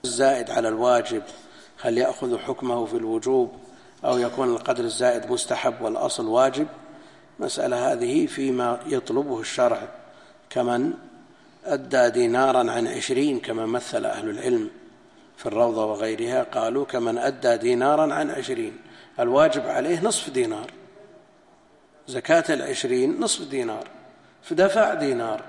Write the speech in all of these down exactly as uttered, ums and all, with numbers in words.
الزائد على الواجب هل يأخذ حكمه في الوجوب أو يكون القدر الزائد مستحب والأصل واجب؟ مسألة هذه فيما يطلبه الشرع، كمن أدى دينارا عن عشرين كما مثل أهل العلم في الروضة وغيرها، قالوا كمن أدى دينارا عن عشرين الواجب عليه نصف دينار، زكاة العشرين نصف دينار، فدفع دينار،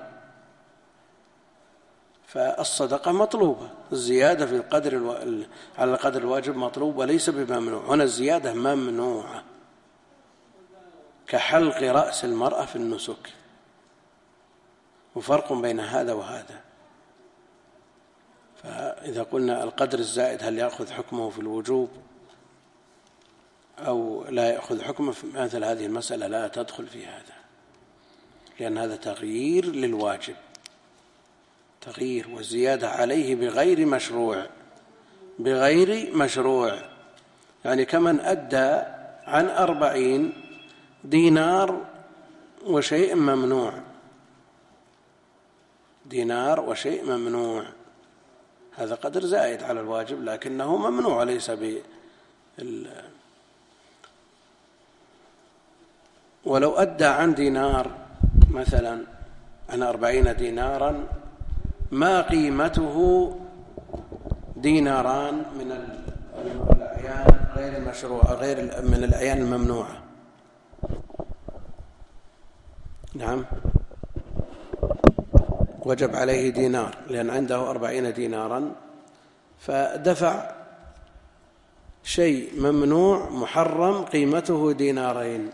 فالصدقة مطلوبة، الزيادة في القدر الو... على القدر الواجب مطلوب وليس بممنوع. هنا الزيادة ممنوعة كحلق رأس المرأة في النسك، وفرق بين هذا وهذا. فإذا قلنا القدر الزائد هل يأخذ حكمه في الوجوب أو لا يأخذ حكمه، في مثل هذه المسألة لا تدخل في هذا، لأن هذا تغيير للواجب، تغيير، والزيادة عليه بغير مشروع، بغير مشروع، يعني كمن أدى عن أربعين دينار وشيء ممنوع، دينار وشيء ممنوع، هذا قدر زائد على الواجب لكنه ممنوع، ليس بال... ولو أدى عن دينار مثلا، عن أربعين دينارا ما قيمته ديناران من الأعيان غير المشروعة، غير من الأعيان الممنوعة، نعم، وجب عليه دينار لأن عنده أربعين دينارا، فدفع شيء ممنوع محرم قيمته دينارين،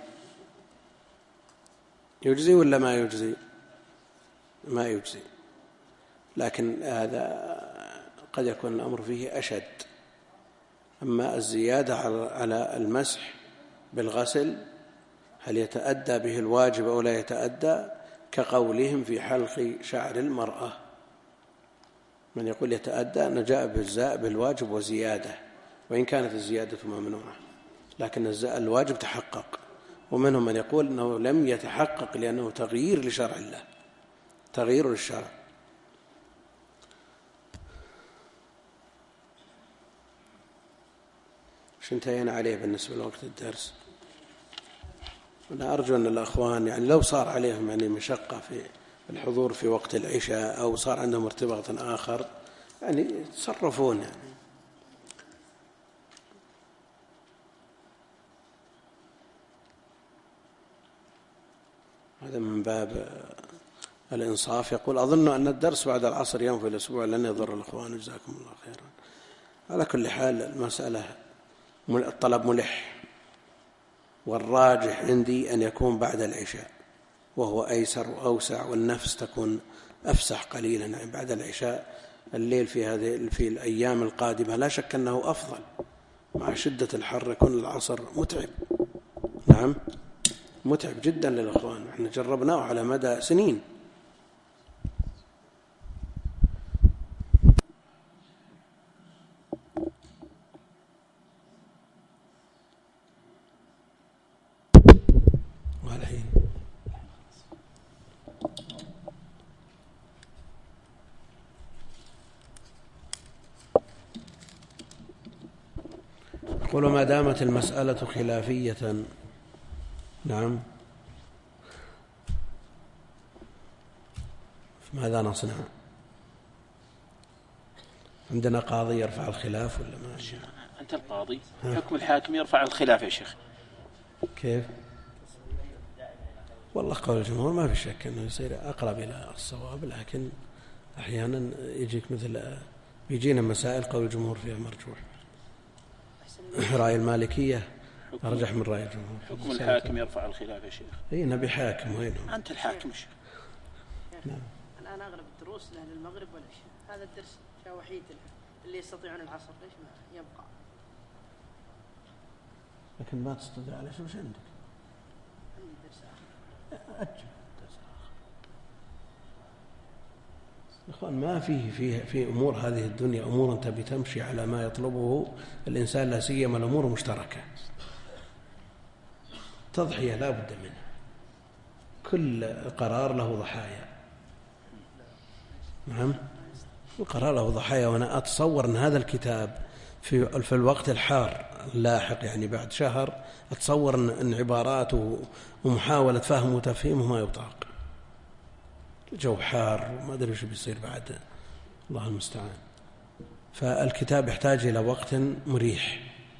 يجزي ولا ما يجزي؟ ما يجزي. لكن هذا قد يكون الأمر فيه أشد. أما الزيادة على المسح بالغسل هل يتأدى به الواجب أو لا يتأدى؟ كقولهم في حلق شعر المرأة، من يقول يتأدى أن جاء بالزاء بالواجب وزيادة، وإن كانت الزيادة ممنوعة، لكن الواجب تحقق. ومنهم من يقول أنه لم يتحقق لأنه تغيير لشرع الله، تغيير للشرع. وش انتهينا عليه بالنسبة لوقت الدرس؟ أنا أرجو أن الأخوان يعني لو صار عليهم يعني مشقة في الحضور في وقت العشاء أو صار عندهم ارتباط آخر يعني يتصرفون، يعني هذا من باب الإنصاف. يقول أظن أن الدرس بعد العصر يوم في الأسبوع لن يضر الأخوان، جزاكم الله خيرا. على كل حال المسألة الطلب ملح، والراجح عندي أن يكون بعد العشاء، وهو أيسر وأوسع، والنفس تكون أفسح قليلا يعني بعد العشاء. الليل في هذه في الأيام القادمة لا شك أنه أفضل، مع شدة الحر يكون العصر متعب، نعم متعب جدا للأخوان، احنا جربناه على مدى سنين. يقول ما دامت المسألة خلافية، نعم، ماذا نصنع؟ عندنا قاضي يرفع الخلاف ولا ما؟ أنت القاضي، حكم الحاكم يرفع الخلاف يا شيخ. كيف؟ والله قول الجمهور ما في شك أنه يصير أقرب إلى الصواب، لكن أحيانا يجيك مثل يجينا مسائل قول الجمهور فيها مرجوح. رأي المالكية أرجح من رأي الجمهور. حكم الحاكم يرفع الخلاف يا شيخ. اي نبي حاكم، وينهم؟ أنت الحاكم يا شيخ. نعم. الآن أغلب الدروس لأهل المغرب والعشاء، هذا الدرس وحيد اللي يستطيعون العصر، ليش ما يبقى؟ لكن ما تستطيع، على شو وش عندك؟ عندي درس آخر. أجل درس آخر. إخوان ما فيه فيه في أمور هذه الدنيا أمور تبي تمشي على ما يطلبه الإنسان، لا سيما الأمور مشتركة، تضحية لا بد منها، كل قرار له ضحايا، نعم وقرأ له ضحايا. وأنا أتصور أن هذا الكتاب في, في الوقت الحار اللاحق، يعني بعد شهر، أتصور أن عباراته ومحاولة فهم وتفهيمه ما يطاق. الجو حار وما أدري وش بيصير بعد، الله المستعان. فالكتاب يحتاج إلى وقت مريح،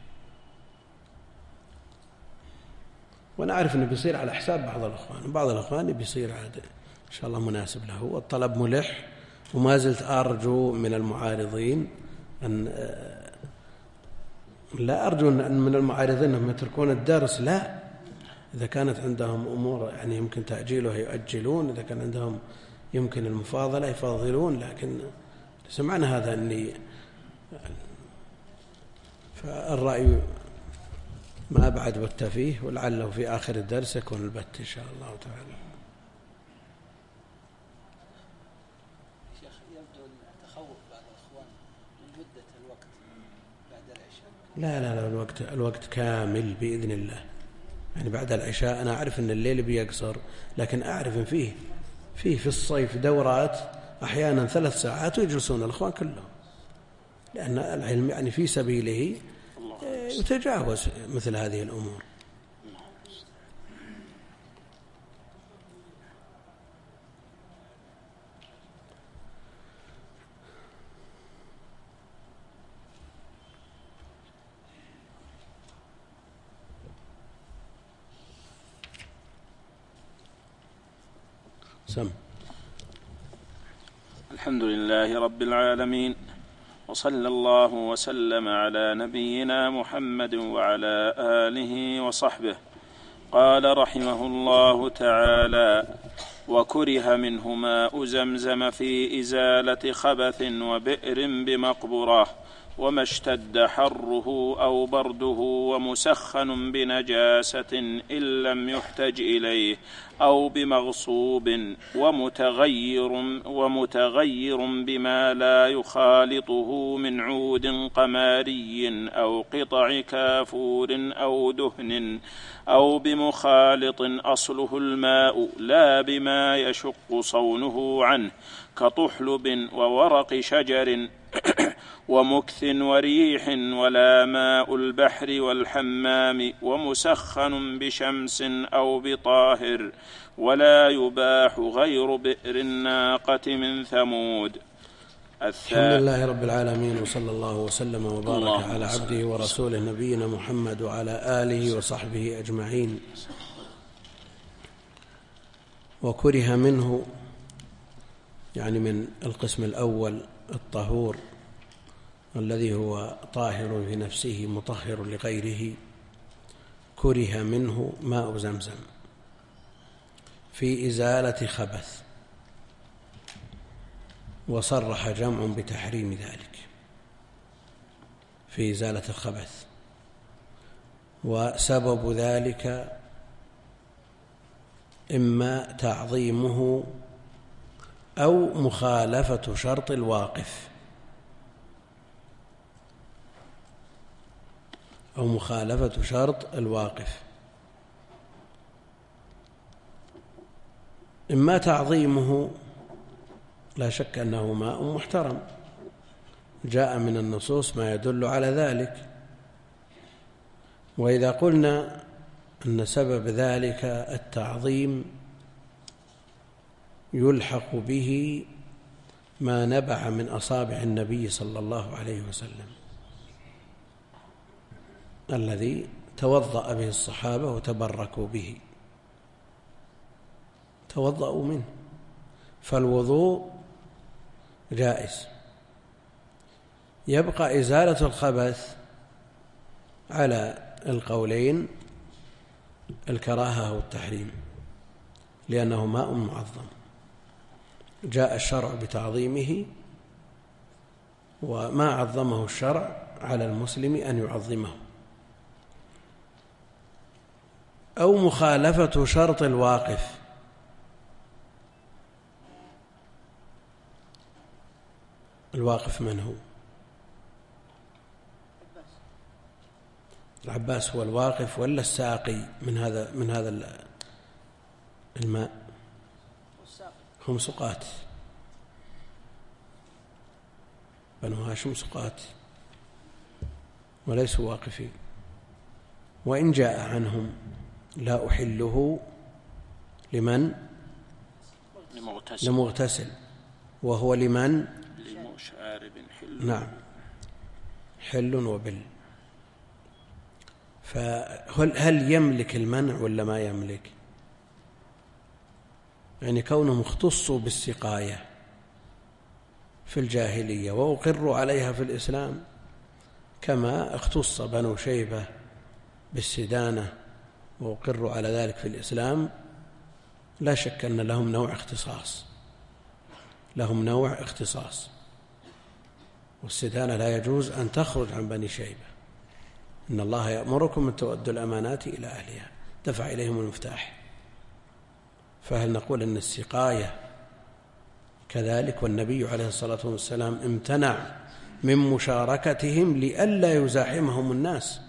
وأنا أعرف أنه بيصير على حساب بعض الأخوان، بعض الأخوان بيصير عاد إن شاء الله مناسب له، والطلب ملح. وما زلت أرجو من المعارضين أن لا أرجو أن من المعارضين أنهم يتركون الدرس، لا، إذا كانت عندهم أمور يعني يمكن تأجيلها يؤجلون، إذا كان عندهم يمكن المفاضلة يفاضلون، لكن سمعنا هذا أني فالرأي ما بعد بت فيه، ولعله في آخر الدرس يكون البت إن شاء الله تعالى. شيخ، يبدو التخوف بعض الأخوان من مدة الوقت بعد العشاء. لا لا لا الوقت الوقت كامل بإذن الله. يعني بعد العشاء أنا أعرف أن الليل بيقصر، لكن أعرف أن فيه فيه في الصيف دورات أحيانا ثلاث ساعات ويجلسون الأخوان كلهم، لأن العلم يعني في سبيله يتجاوز مثل هذه الأمور. سم. الحمد لله رب العالمين، وصلى الله وسلم على نبينا محمد وعلى آله وصحبه. قال رحمه الله تعالى: وكره منه ماء زمزم في إزالة خبث وبئر بمقبرة، وما اشتد حره أو برده، ومسخن بنجاسة إن لم يحتج إليه، أو بمغصوب، ومتغير, ومتغير بما لا يخالطه من عود قماري أو قطع كافور أو دهن، أو بمخالط أصله الماء لا بما يشق صونه عنه، كطحلب وورق شجر ومكث وريح، ولا ماء البحر والحمام، ومسخن بشمس أو بطاهر، ولا يباح غير بئر الناقة من ثمود. الحمد لله رب العالمين، وصلى الله وسلم وبارك على عبده ورسوله نبينا محمد وعلى آله وصحبه أجمعين. وكره منه يعني من القسم الأول الطهور الذي هو طاهر في نفسه مطهر لغيره، كره منه ماء زمزم في إزالة خبث، وصرح جمع بتحريم ذلك في إزالة الخبث. وسبب ذلك إما تعظيمه أو مخالفة شرط الواقف أو مخالفة شرط الواقف إما تعظيمه، لا شك أنه ماء محترم، جاء من النصوص ما يدل على ذلك. وإذا قلنا أن سبب ذلك التعظيم يلحق به ما نبع من أصابع النبي صلى الله عليه وسلم الذي توضأ به الصحابة وتبركوا به، توضأوا منه، فالوضوء جائز. يبقى إزالة الخبث على القولين الكراهة والتحريم، لأنه ماء معظم جاء الشرع بتعظيمه، وما عظمه الشرع على المسلم أن يعظمه. أو مخالفة شرط الواقف، الواقف من هو؟ العباس هو الواقف ولا الساقي من هذا من هذا الماء؟ هم سقاة. بنو هاشم سقاة وليسوا واقفين. وإن جاء عنهم لا أحله لمن؟ لمغتسل, لمغتسل وهو لمن؟ لمشارب حل. نعم حل وبل. فهل هل يملك المنع ولا ما يملك؟ يعني كونهم اختصوا بالسقاية في الجاهلية وأقروا عليها في الإسلام كما اختص بنو شيبة بالسدانة وأقروا على ذلك في الإسلام، لا شك أن لهم نوع اختصاص، لهم نوع اختصاص. والسدانة لا يجوز أن تخرج عن بني شيبة. إن الله يأمركم أن تؤدوا الأمانات إلى أهلها، دفع إليهم المفتاح. فهل نقول أن السقاية كذلك؟ والنبي عليه الصلاة والسلام امتنع من مشاركتهم لئلا يزاحمهم الناس.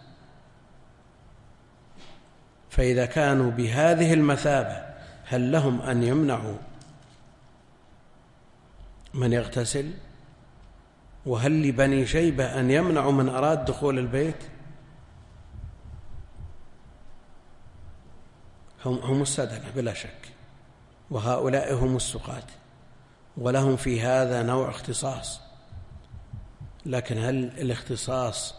فإذا كانوا بهذه المثابة هل لهم أن يمنعوا من يغتسل؟ وهل لبني شيبة أن يمنعوا من أراد دخول البيت؟ هم, هم السدنة بلا شك، وهؤلاء هم السقاة، ولهم في هذا نوع اختصاص. لكن هل الاختصاص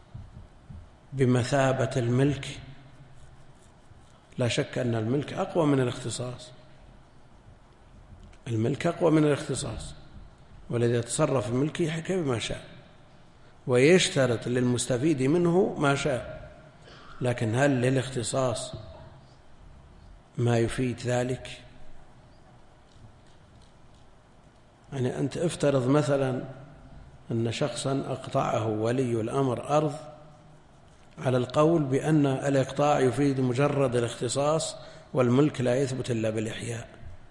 بمثابة الملك؟ لا شك أن الملك أقوى من الاختصاص، الملك أقوى من الاختصاص، والذي يتصرف الملك يحكي بما شاء ويشترط للمستفيد منه ما شاء. لكن هل للاختصاص ما يفيد ذلك؟ يعني أنت افترض مثلا أن شخصا أقطعه ولي الأمر أرض على القول بأن الإقطاع يفيد مجرد الاختصاص والملك لا يثبت إلا بالإحياء.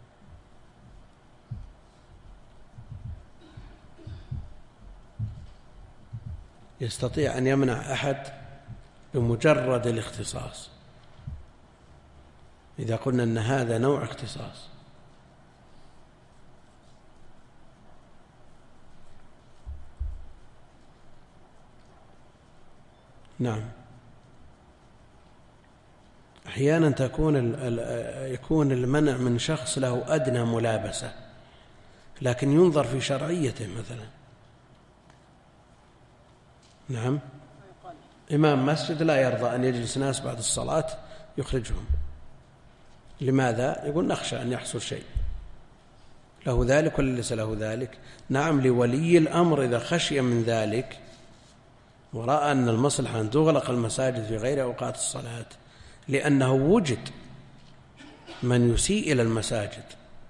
يستطيع أن يمنع أحد بمجرد الاختصاص إذا قلنا أن هذا نوع اختصاص. نعم أحيانا تكون يكون المنع من شخص له أدنى ملابسة، لكن ينظر في شرعيته مثلا. نعم إمام مسجد لا يرضى أن يجلس ناس بعد الصلاة يخرجهم. لماذا؟ يقول نخشى أن يحصل شيء. له ذلك ولا ليس له ذلك؟ نعم لولي الأمر إذا خشي من ذلك ورأى أن المصلحة أن تغلق المساجد في غير أوقات الصلاة لأنه وجد من يسيء إلى المساجد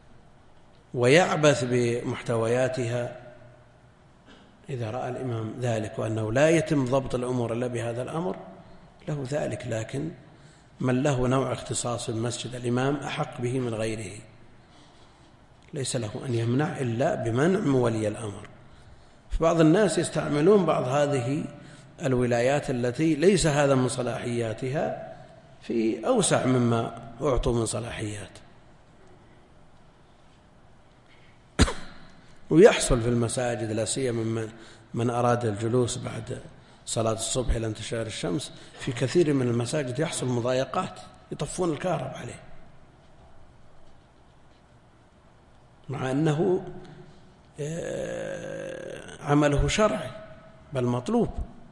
ويعبث بمحتوياتها، إذا رأى الإمام ذلك وأنه لا يتم ضبط الأمور إلا بهذا الأمر له ذلك. لكن من له نوع اختصاص في المسجد الإمام أحق به من غيره، ليس له أن يمنع إلا بمنع ولي الأمر. فبعض الناس يستعملون بعض هذه الولايات التي ليس هذا من صلاحياتها في أوسع مما أعطوا من صلاحيات. ويحصل في المساجد لا سيما من, من أراد الجلوس بعد صلاة الصبح إلى انتشار الشمس، في كثير من المساجد يحصل مضايقات، يطفون الكهرب عليه مع أنه عمله شرعي بل مطلوب.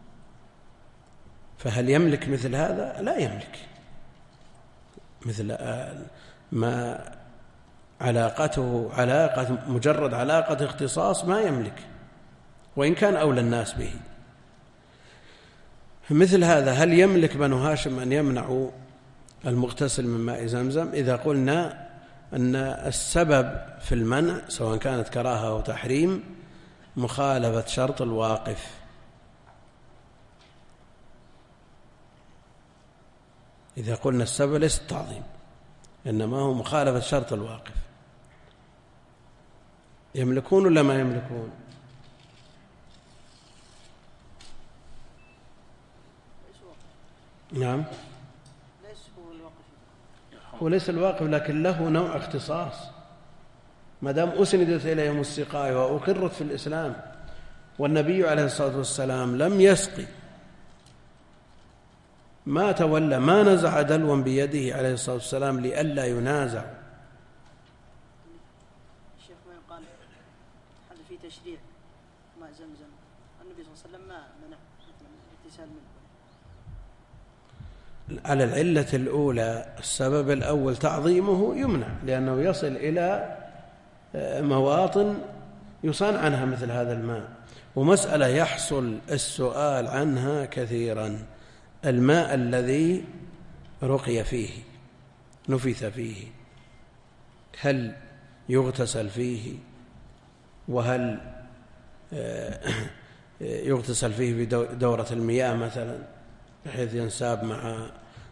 فهل يملك مثل هذا؟ لا يملك. مثل ما علاقته علاقة مجرد علاقة اختصاص ما يملك، وإن كان أولى الناس به. مثل هذا هل يملك بنو هاشم أن يمنعوا المغتسل من ماء زمزم؟ إذا قلنا أن السبب في المنع سواء كانت كراهة أو تحريم مخالفة شرط الواقف، إذا قلنا السبب ليس التعظيم إنما هو مخالفة شرط الواقف، يملكون ولا ما يملكون؟ نعم وليس الواقف، لكن له نوع اختصاص ما دام أسندت إليهم السقاية وأقرت في الإسلام، والنبي عليه الصلاة والسلام لم يسقي، ما تولى، ما نزع دلوا بيده عليه الصلاة والسلام لئلا ينازع. الشيخ ما يقال هذا في تشريع ماء زمزم، النبي صلى الله عليه وسلم ما منع الاغتسال منه على العلة الأولى. السبب الأول تعظيمه يمنع، لأنه يصل إلى مواطن يصان عنها مثل هذا الماء. ومسألة يحصل السؤال عنها كثيرا، الماء الذي رقي فيه نفث فيه هل يغتسل فيه؟ وهل يغتسل فيه بدورة المياه مثلا بحيث ينساب مع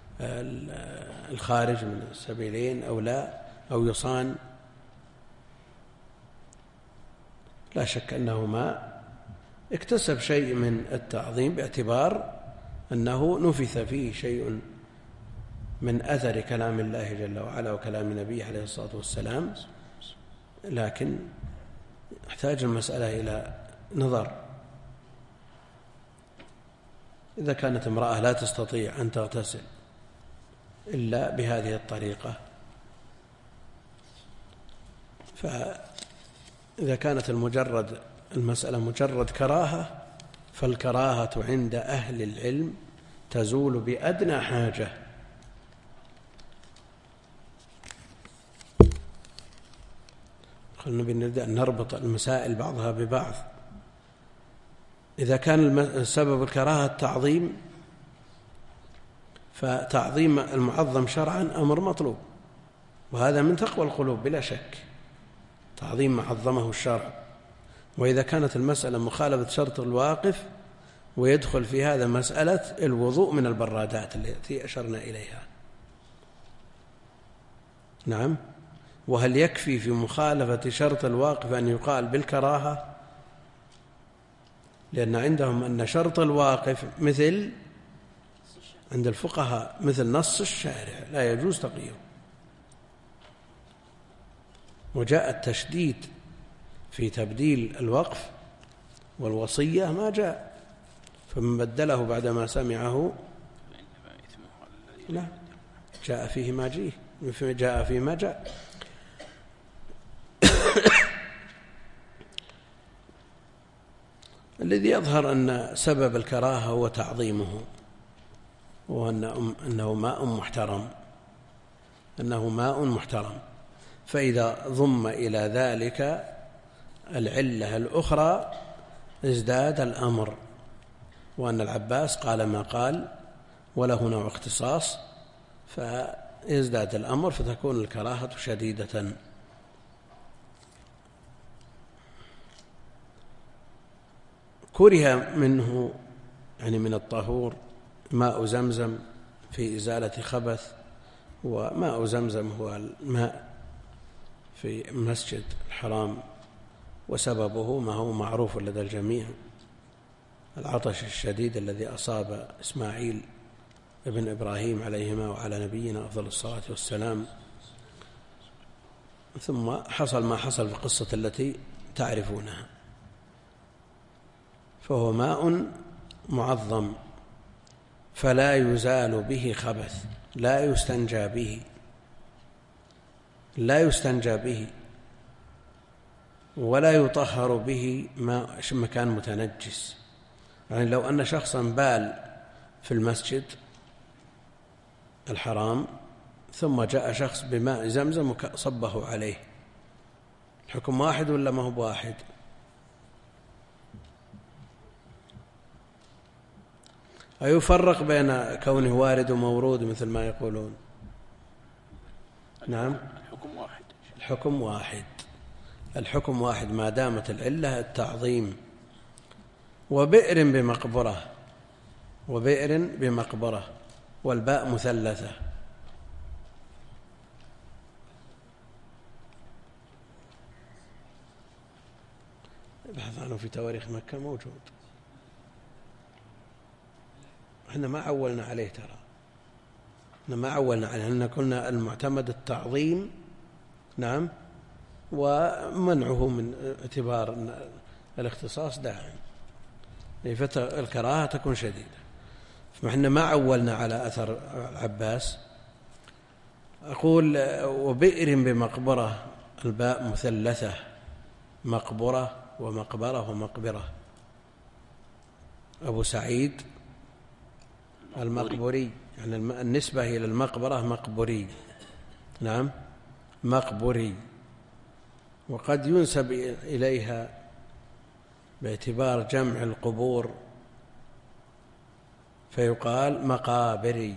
الخارج من السبيلين أو لا، أو يصان؟ لا شك أنه ما اكتسب شيء من التعظيم باعتبار أنه نفث فيه شيء من أثر كلام الله جل وعلا وكلام نبيه عليه الصلاة والسلام، لكن يحتاج المسألة إلى نظر. إذا كانت امرأة لا تستطيع أن تغتسل إلا بهذه الطريقة، فإذا كانت المجرد المسألة مجرد كراهة، فالكراهة عند أهل العلم تزول بأدنى حاجة. خلنا نبدأ نربط المسائل بعضها ببعض. إذا كان سبب الكراهة التعظيم، فتعظيم المعظم شرعا أمر مطلوب، وهذا من تقوى القلوب بلا شك، تعظيم ما عظمه الشرع. وإذا كانت المسألة مخالفة شرط الواقف، ويدخل في هذا مسألة الوضوء من البرادات التي أشرنا إليها. نعم. وهل يكفي في مخالفة شرط الواقف أن يقال بالكراهة؟ لأن عندهم أن شرط الواقف مثل عند الفقهاء مثل نص الشارع، لا يجوز تقييده. وجاء التشديد في تبديل الوقف والوصية ما جاء، فمن بدله بعدما سمعه لا جاء فيه ما جيه جاء فيه ما جاء. الذي يظهر أن سبب الكراهة هو تعظيمه، وأنه ماء محترم أنه ماء محترم فإذا ضم إلى ذلك العلة الأخرى ازداد الأمر، وأن العباس قال ما قال وله نوع اختصاص، فيزداد الأمر فتكون الكراهة شديدة. كره منه يعني من الطهور ماء زمزم في إزالة خبث، وماء زمزم هو الماء في المسجد الحرام، وسببه ما هو معروف لدى الجميع، العطش الشديد الذي أصاب إسماعيل ابن إبراهيم عليهما وعلى نبينا أفضل الصلاة والسلام. ثم حصل ما حصل في القصة التي تعرفونها، فهو ماء معظم فلا يزال به خبث، لا يستنجى به لا يستنجى به ولا يطهر به مكان متنجس. يعني لو أن شخصا بال في المسجد الحرام ثم جاء شخص بماء زمزم وصبه عليه، الحكم واحد ولا ما هو بواحد؟ أيفرق بين كونه وارد ومورود مثل ما يقولون؟ نعم، الحكم واحد. الحكم واحد الحكم واحد ما دامت العلة التعظيم. وبئر بمقبرة وبئر بمقبرة والباء مثلثة. ابحث عنه في تواريخ مكة موجود، احنا ما عولنا عليه، ترى احنا ما عولنا عليه، احنا قلنا المعتمد التعظيم. نعم. ومنعه من اعتبار الاختصاص داعم. فالكراهة تكون شديدة. فإحنا ما عولنا على أثر العباس. أقول وبئر بمقبرة، الباء مثلثة، مقبرة ومقبرة ومقبرة. أبو سعيد المقبوري، يعني النسبة إلى المقبرة مقبوري، نعم مقبوري. وقد ينسب إليها باعتبار جمع القبور فيقال مقابري،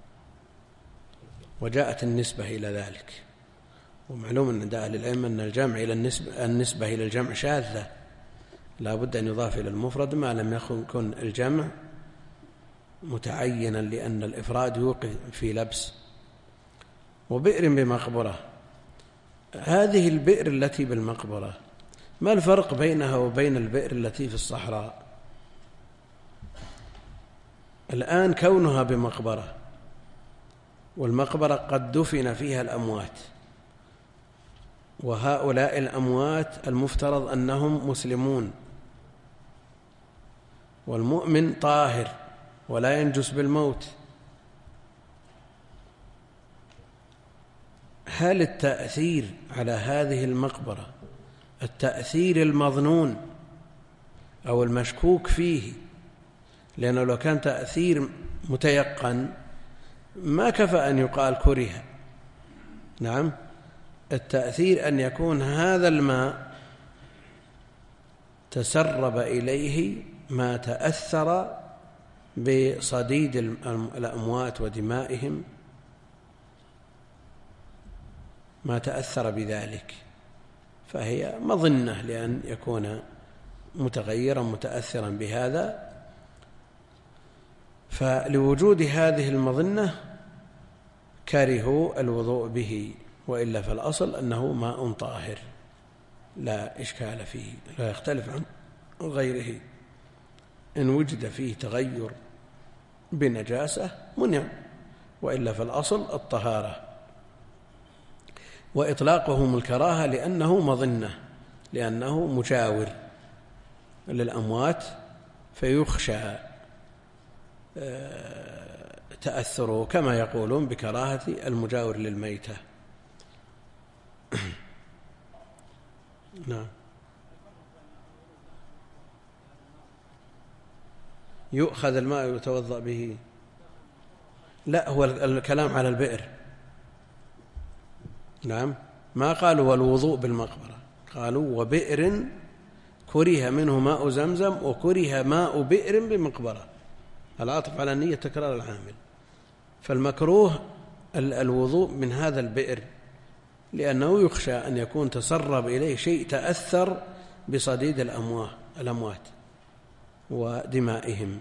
وجاءت النسبة إلى ذلك. ومعلوم أن عند أهل العلم أن الجمع إلى النسبة, النسبة إلى الجمع شاذة، لا بد أن يضاف إلى المفرد ما لم يكن الجمع متعينا، لأن الإفراد يوقع في لبس. وبئر بمقبرة، هذه البئر التي بالمقبرة ما الفرق بينها وبين البئر التي في الصحراء؟ الآن كونها بمقبرة، والمقبرة قد دفن فيها الأموات، وهؤلاء الأموات المفترض أنهم مسلمون، والمؤمن طاهر ولا ينجس بالموت. هل التأثير على هذه المقبرة التأثير المظنون أو المشكوك فيه؟ لأنه لو كان تأثير متيقن ما كفى أن يقال كره. نعم، التأثير أن يكون هذا الماء تسرب إليه ما تأثر بصديد الأموات ودمائهم، ما تأثر بذلك، فهي مظنة لأن يكون متغيرا متأثرا بهذا. فلوجود هذه المظنة كرهوا الوضوء به، وإلا فالأصل أنه ماء طاهر لا إشكال فيه، لا يختلف عن غيره. إن وجد فيه تغير بنجاسة منع، وإلا فالأصل الطهارة. وإطلاقهم الكراهة لأنه مظنة، لأنه مجاور للأموات فيخشى تأثره، كما يقولون بكراهة المجاور للميتة. نعم، يؤخذ الماء ويتوضأ به. لا، هو الكلام على البئر. نعم، ما قالوا والوضوء بالمقبرة، قالوا وبئر كره منه ماء زمزم وكره ماء بئر بمقبرة، العطف على نية تكرار العامل. فالمكروه الوضوء من هذا البئر، لأنه يخشى أن يكون تسرب إليه شيء تأثر بصديد الأموات ودمائهم،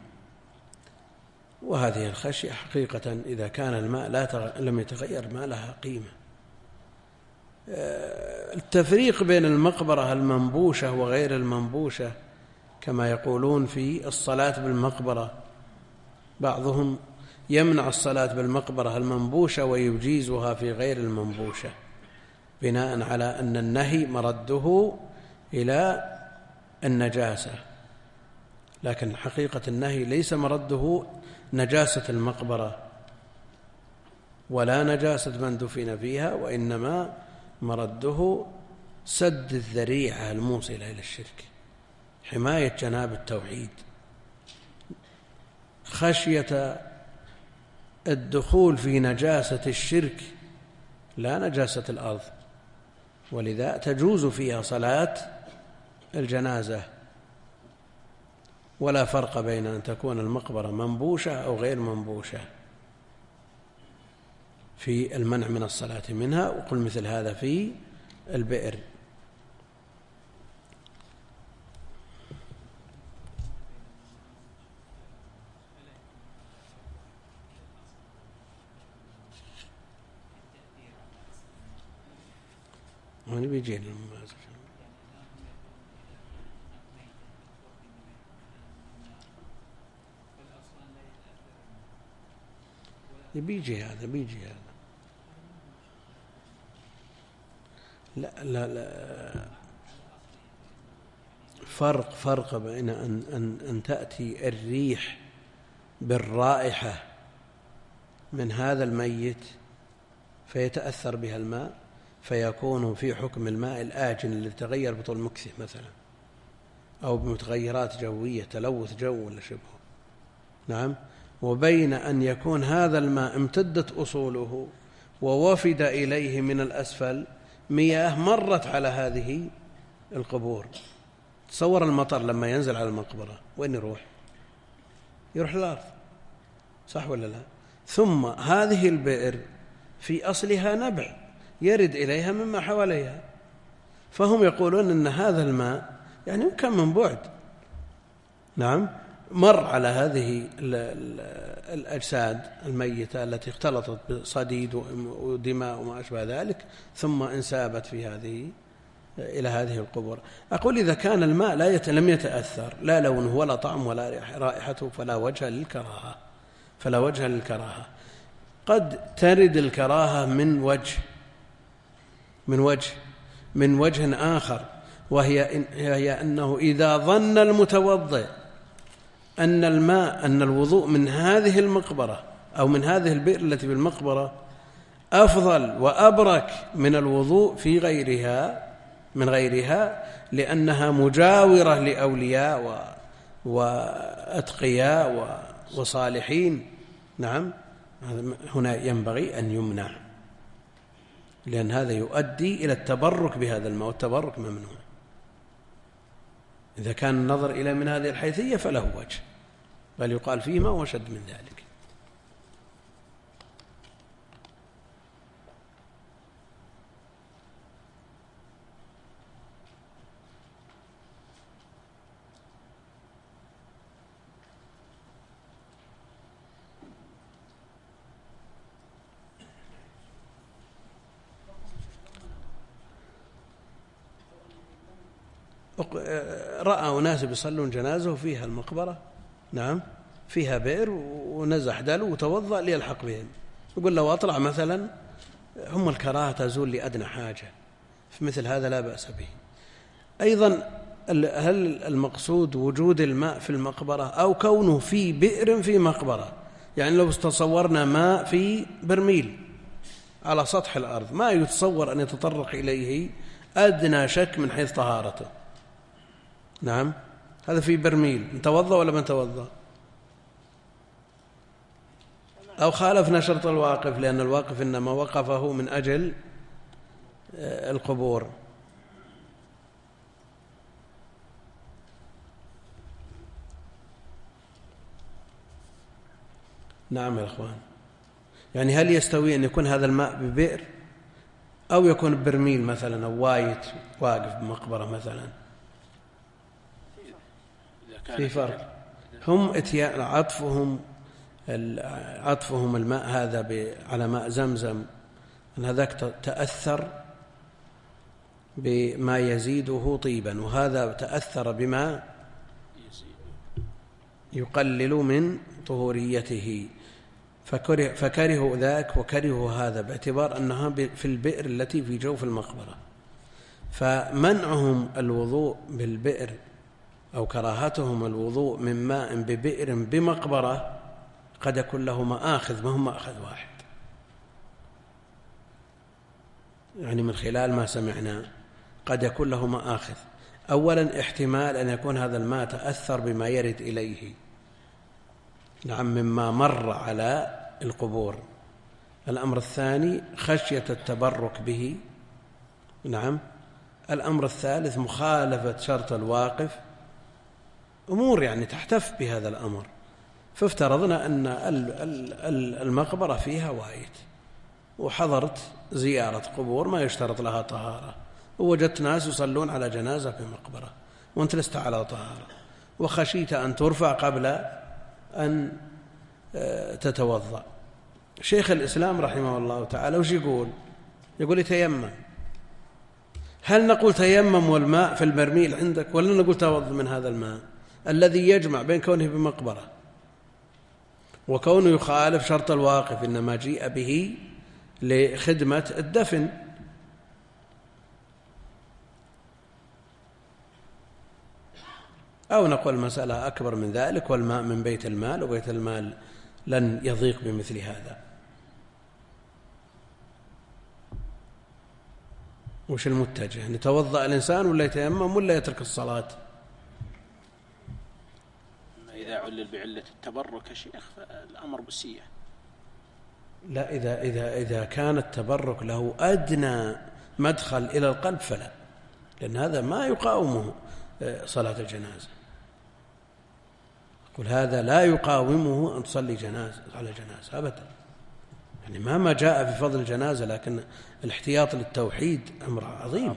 وهذه الخشية حقيقة إذا كان الماء لا لم يتغير ما لها قيمة. التفريق بين المقبرة المنبوشة وغير المنبوشة كما يقولون في الصلاة بالمقبرة، بعضهم يمنع الصلاة بالمقبرة المنبوشة ويجيزها في غير المنبوشة، بناء على أن النهي مرده إلى النجاسة، لكن حقيقة النهي ليس مرده نجاسة المقبرة ولا نجاسة من دفن فيها، وإنما مرده سد الذريعة الموصلة إلى الشرك، حماية جناب التوحيد، خشية الدخول في نجاسة الشرك لا نجاسة الأرض، ولذا تجوز فيها صلاة الجنازة، ولا فرق بين أن تكون المقبرة منبوشة أو غير منبوشة في المنع من الصلاة منها. وقل مثل هذا في البئر. هنا بيجينا الممازج. بيجي هذا بيجي هذا لا لا لا فرق فرق بين أن, أن, أن تأتي الريح بالرائحة من هذا الميت فيتأثر بها الماء فيكون في حكم الماء الآجن الذي تغير بطول مكثه مثلا، أو بمتغيرات جوية تلوث جو ولا شبهه. نعم. وبين أن يكون هذا الماء امتدت أصوله ووفد إليه من الأسفل مياه مرت على هذه القبور. تصور المطر لما ينزل على المقبرة وين يروح؟ يروح الأرض، صح ولا لا؟ ثم هذه البئر في أصلها نبع يرد إليها مما حواليها، فهم يقولون أن هذا الماء يعني كان من بعد، نعم، مر على هذه الأجساد الميتة التي اختلطت بصديد ودماء وما أشبه ذلك، ثم انسابت في هذه إلى هذه القبور. أقول إذا كان الماء لا يت... لم يتأثر لا لونه ولا طعم ولا رائحته فلا وجه للكراهة، فلا وجه للكراهة. قد ترد الكراهة من وجه من وجه من وجه آخر، وهي إن... هي أنه إذا ظن المتوضئ أن الماء أن الوضوء من هذه المقبرة أو من هذه البئر التي في المقبرة أفضل وأبرك من الوضوء في غيرها من غيرها لأنها مجاورة لأولياء و... وأتقياء و... وصالحين، نعم، هنا ينبغي أن يمنع، لأن هذا يؤدي إلى التبرك بهذا الماء، والتبرك ممنوع. إذا كان النظر إلى من هذه الحيثية فله وجه، بل يقال فيه ما هو شد من ذلك. رأى ناس يصلون جنازة فيها المقبرة، نعم، فيها بئر، ونزح دلو وتوضأ ليلحق بهم. يقول لو أطلع مثلا هم الكراهة تزول لأدنى حاجة، في مثل هذا لا بأس به. أيضا هل المقصود وجود الماء في المقبرة أو كونه في بئر في مقبرة؟ يعني لو تصورنا ماء في برميل على سطح الأرض ما يتصور أن يتطرق إليه أدنى شك من حيث طهارته، نعم، هذا في برميل، نتوضأ ولا ما نتوضأ؟ أو خالفنا شرط الواقف، لأن الواقف إنما وقفه من أجل القبور. نعم يا أخوان، يعني هل يستوي أن يكون هذا الماء ببئر أو يكون برميل مثلا أو وايت واقف بمقبرة مثلا؟ في فرق. هم اتيان عطفهم عطفهم الماء هذا على ماء زمزم أن هذاك تأثر بما يزيده طيبا، وهذا تأثر بما يقلل من طهوريته، فكرهوا ذاك وكرهوا هذا باعتبار أنها في البئر التي في جوف المقبرة. فمنعهم الوضوء بالبئر أو كراهتهم الوضوء من ماء ببئر بمقبرة قد يكون له مآخذ، ما هم مأخذ واحد، يعني من خلال ما سمعنا قد يكون له مآخذ. أولا احتمال أن يكون هذا الماء تأثر بما يرد إليه، نعم، مما مر على القبور. الأمر الثاني خشية التبرك به، نعم. الأمر الثالث مخالفة شرط الواقف، أمور يعني تحتف بهذا الأمر. فافترضنا أن المقبرة فيها وايت وحضرت زيارة قبور ما يشترط لها طهارة، ووجدت ناس يصلون على جنازة في مقبرة وأنت لست على طهارة، وخشيت أن ترفع قبل أن تتوضأ. شيخ الإسلام رحمه الله تعالى وش يقول؟ يقول يتيمم. هل نقول تيمم والماء في البرميل عندك، ولا نقول توضأ من هذا الماء الذي يجمع بين كونه بمقبرة وكونه يخالف شرط الواقف، إنما جيء به لخدمة الدفن؟ أو نقول المسألة أكبر من ذلك والماء من بيت المال وبيت المال لن يضيق بمثل هذا. وش المتجه؟ يتوضأ الإنسان ولا يتيمم ولا يترك الصلاة؟ إذا علل بعلة التبرك يا شيخ فالأمر بالسية. لا، إذا, إذا, إذا كان التبرك له أدنى مدخل إلى القلب فلا، لأن هذا ما يقاومه صلاة الجنازة. يقول هذا لا يقاومه أن تصلي جنازة على جنازة أبدا، يعني مهما جاء في فضل الجنازة، لكن الاحتياط للتوحيد أمر عظيم.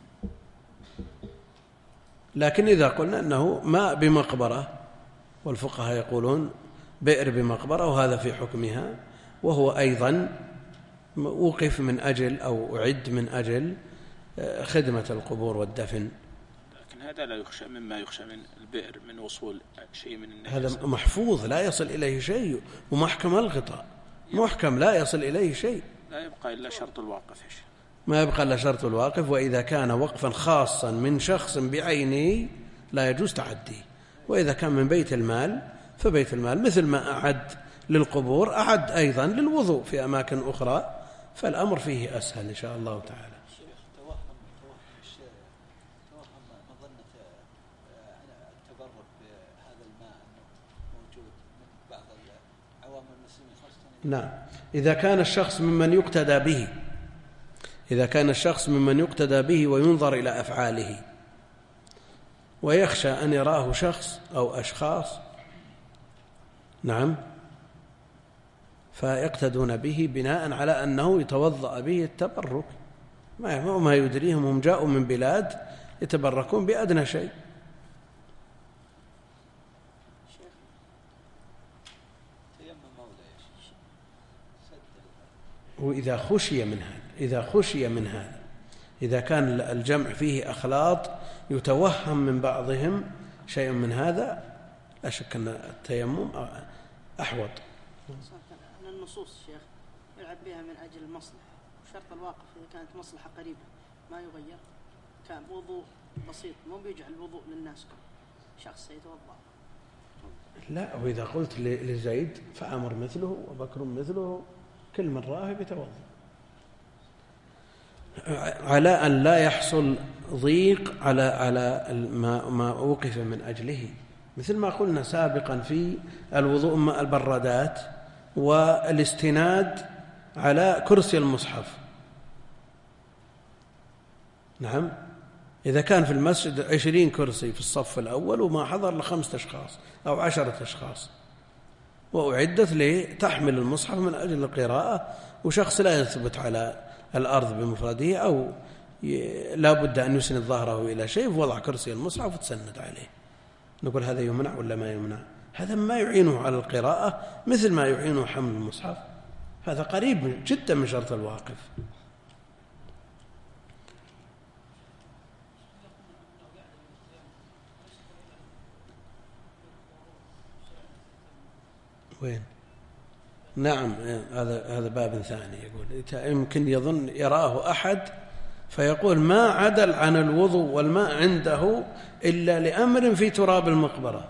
لكن إذا قلنا أنه ماء بمقبرة، والفقهاء يقولون بئر بمقبرة وهذا في حكمها، وهو أيضا وقف من أجل أو أعد من أجل خدمة القبور والدفن، لكن هذا لا يخشى مما يخشى من البئر من وصول شيء من النجاسة. هذا محفوظ لا يصل إليه شيء، ومحكم الغطاء محكم لا يصل إليه شيء، لا يبقى إلا شرط الواقف. ما يبقى إلا شرط الواقف. وإذا كان وقفا خاصا من شخص بعينه لا يجوز تعديه. وإذا كان من بيت المال فبيت المال مثل ما أعد للقبور أعد أيضا للوضوء في أماكن أخرى، فالأمر فيه أسهل إن شاء الله تعالى. شيخ توهم توهم الشارع توهم مظنة التبرك بهذا الماء موجود من بعض عوام المسلمين خاصة. نعم، إذا كان الشخص ممن يقتدى به، إذا كان الشخص ممن يقتدى به وينظر إلى أفعاله، ويخشى أن يراه شخص أو أشخاص نعم فيقتدون به بناء على أنه يتوضأ به التبرك، ما يدريهم هم جاءوا من بلاد يتبركون بأدنى شيء. وإذا خشي من هذا إذا خشي من هذا إذا كان الجمع فيه أخلاط يتوهم من بعضهم شيء من هذا، لا شك أن التيمم أحوط. أن النصوص شيخ يلعب بها من أجل المصلحة، وشرط الواقف إذا كانت مصلحة قريبة ما يغير، كان وضوء بسيط مو بيجعل الوضوء للناس شخص سيتوضأ. لا، وإذا قلت لزيد فعمر مثله وبكر مثله كل من راه بيتوضأ، على أن لا يحصل ضيق على على ما ما وقف من أجله، مثل ما قلنا سابقا في الوضوء مع البرادات والاستناد على كرسي المصحف. نعم، إذا كان في المسجد عشرين كرسي في الصف الأول وما حضر لخمسة أشخاص أو عشرة أشخاص، وأعدت لتحمل المصحف من أجل القراءة، وشخص لا يثبت على الأرض بمفرده أو لا بد أن يسند ظهره إلى شيء، ووضع كرسي المصحف وتسند عليه، نقول هذا يمنع ولا ما يمنع؟ هذا ما يعينه على القراءة مثل ما يعينه حمل المصحف، هذا قريب جدا من شرط الواقف. وين؟ نعم، هذا هذا باب ثاني. يقول يمكن يظن يراه أحد فيقول ما عدل عن الوضوء والماء عنده إلا لأمر في تراب المقبرة.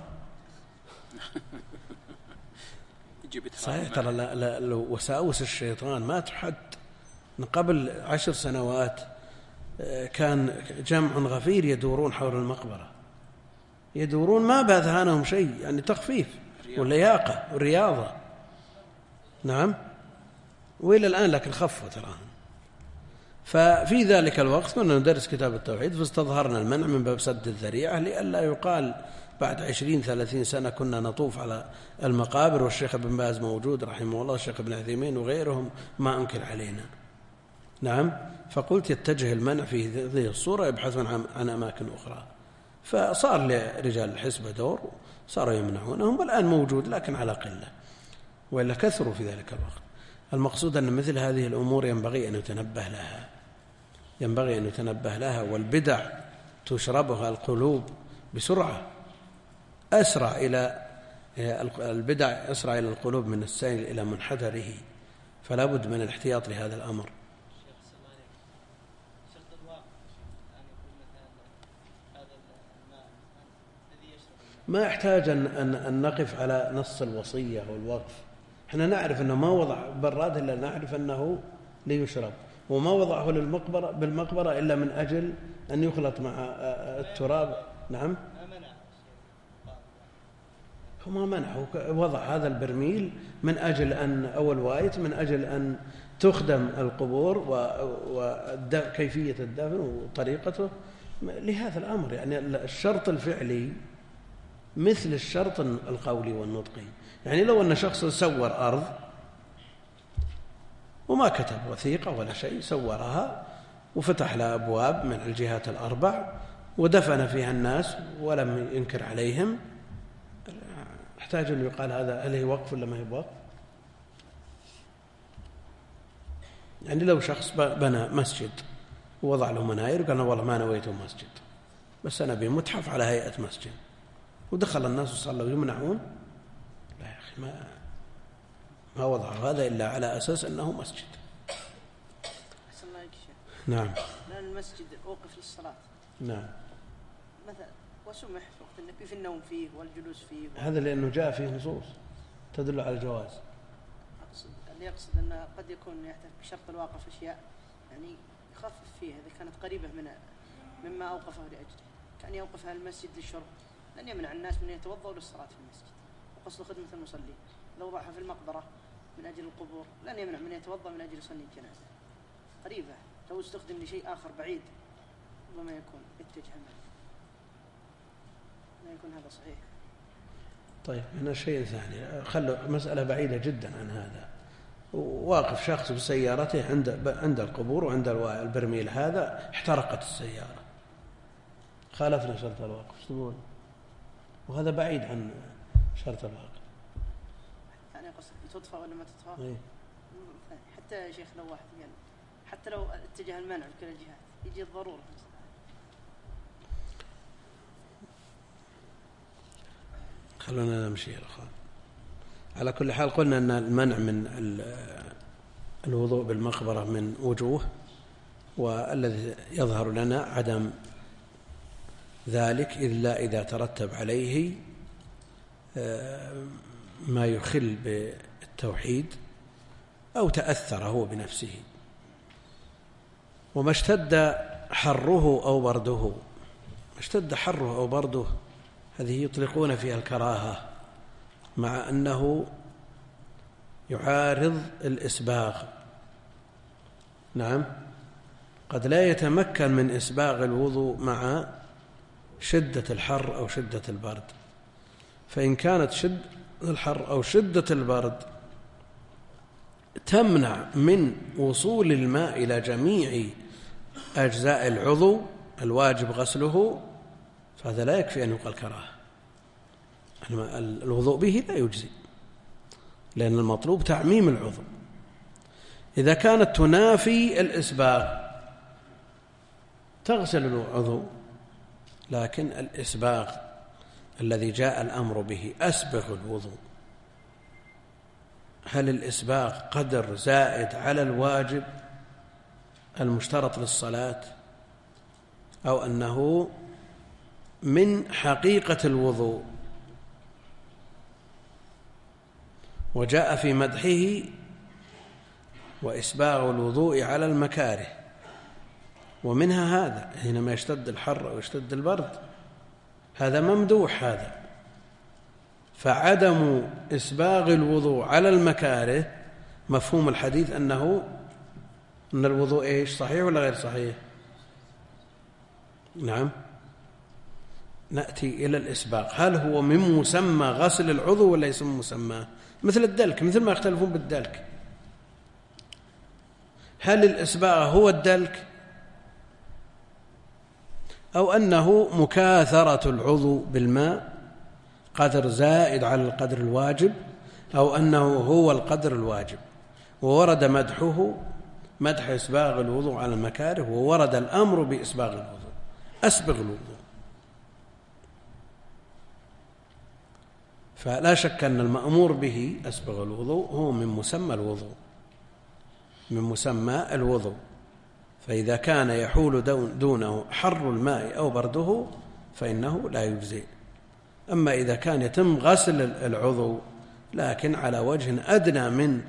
صحيح، ترى وساوس الشيطان ما تحد. قبل عشر سنوات كان جمع غفير يدورون حول المقبرة، يدورون ما باذهانهم شيء، يعني تخفيف واللياقة والرياضة. نعم، وإلى الآن لكن خفوا تراهم. ففي ذلك الوقت كنا ندرس كتاب التوحيد فاستظهرنا المنع من باب سد الذريعة، لئلا يقال بعد عشرين ثلاثين سنة كنا نطوف على المقابر والشيخ ابن باز موجود رحمه الله، الشيخ ابن عثيمين وغيرهم ما أنكر علينا. نعم، فقلت يتجه المنع في هذه الصورة يبحثون عن أماكن أخرى، فصار لرجال الحسبة دور صاروا يمنعونهم، والآن موجود لكن على قلة، وإلا كثروا في ذلك الوقت. المقصود أن مثل هذه الأمور ينبغي أن يتنبه لها ينبغي أن يتنبه لها والبدع تشربها القلوب بسرعة، أسرع إلى البدع أسرع إلى القلوب من السيل إلى منحدره، فلا بد من الاحتياط لهذا الأمر. شرط الواقف أن يكون مثلا هذا الماء الذي يشرب ما يحتاج أن, أن, أن نقف على نص الوصية والوقف. احنا نعرف أنه ما وضع براد إلا نعرف أنه ليشرب، وما وضعه للمقبرة بالمقبرة إلا من أجل أن يخلط مع التراب. نعم، هو ما منعه، وضع هذا البرميل من أجل أن أو الوايت من أجل أن تخدم القبور وكيفية الدفن وطريقته لهذا الأمر. يعني الشرط الفعلي مثل الشرط القولي والنطقي. يعني لو أن شخص سور أرض وما كتب وثيقة ولا شيء، سورها وفتح لها أبواب من الجهات الأربع ودفن فيها الناس ولم ينكر عليهم، يحتاج أن يقال هذا هل هي وقف ولا ما هي وقف؟ يعني لو شخص بنى مسجد ووضع له مناير وقال والله ما نويته مسجد بس أنا بمتحف على هيئة مسجد، ودخل الناس وصلوا يمنعون؟ لا يا أخي، ما ما وضع هذا إلا على أساس أنه مسجد. أحسن الله عليك شيخ. نعم. لأن المسجد أوقف للصلاة. نعم. مثلا وسمح وقت النبي في النوم فيه والجلوس فيه. هذا لأنه جاء فيه نصوص تدل على الجواز. أقصد اللي يقصد أنه قد يكون يحتاج بشرط الواقف أشياء يعني يخفف فيها إذا كانت قريبة من مما أوقفه لأجله، كان يوقفها المسجد للشرب لن يمنع الناس من يتوضأوا للصلاة في المسجد وقصد خدمة المصلين. لو ضعها في المقبرة من أجل القبور لن يمنع من يتوضأ من أجل يصلي الجنازة قريبة. لو استخدم لشيء آخر بعيد ربما يكون اتجه منه، لا يكون هذا صحيح. طيب هنا شيء ثاني، خلوا مسألة بعيدة جدا عن هذا. واقف شخص بسيارته عند عند القبور وعند البرميل هذا، احترقت السيارة، خالفنا شرط الوقف، ايش تقول؟ وهذا بعيد عن شرط الوقف. يعني قصد تطفى ولا ما تطفى؟ إيه؟ حتى يا شيخ لو واحد يعني حتى لو اتجه المنع في كل الجهات يجي الضرورة. خلونا نمشي يا أخوان. على كل حال قلنا أن المنع من الوضوء بالمقبرة من وجوه، والذي يظهر لنا عدم ذلك إلا إذا ترتب عليه ما يخل بالتوحيد أو تأثر هو بنفسه. وما اشتد حره أو برده، ما اشتد حره أو برده هذه يطلقون فيها الكراهة، مع أنه يعارض الإسباغ. نعم، قد لا يتمكن من إسباغ الوضوء مع شدة الحر أو شدة البرد، فإن كانت شدة الحر أو شدة البرد تمنع من وصول الماء إلى جميع أجزاء العضو الواجب غسله، فهذا لا يكفي أن يقال كراهة. الوضوء به لا يجزي، لأن المطلوب تعميم العضو. إذا كانت تنافي الإسباغ تغسل العضو، لكن الإسباغ الذي جاء الأمر به أسبغ الوضوء، هل الإسباغ قدر زائد على الواجب المشترط للصلاة، أو أنه من حقيقة الوضوء؟ وجاء في مدحه وإسباغ الوضوء على المكاره، ومنها هذا حينما يشتد الحر أو يشتد البرد، هذا ممدوح هذا. فعدم إسباغ الوضوء على المكاره مفهوم الحديث أنه أن الوضوء إيش، صحيح ولا غير صحيح؟ نعم. نأتي إلى الإسباغ، هل هو من مسمى غسل العضو ولا يسمى مسمى؟ مثل الدلك، مثل ما يختلفون بالدلك، هل الإسباغ هو الدلك أو أنه مكاثرة العضو بالماء قدر زائد على القدر الواجب، أو أنه هو القدر الواجب؟ وورد مدحه مدح إسباغ الوضوء على المكاره، وورد الأمر بإسباغ الوضوء، أسبغ الوضوء. فلا شك أن المأمور به أسبغ الوضوء هو من مسمى الوضوء، من مسمى الوضوء. فإذا كان يحول دونه حر الماء أو برده فإنه لا يجزئ. أما إذا كان يتم غسل العضو لكن على وجه أدنى من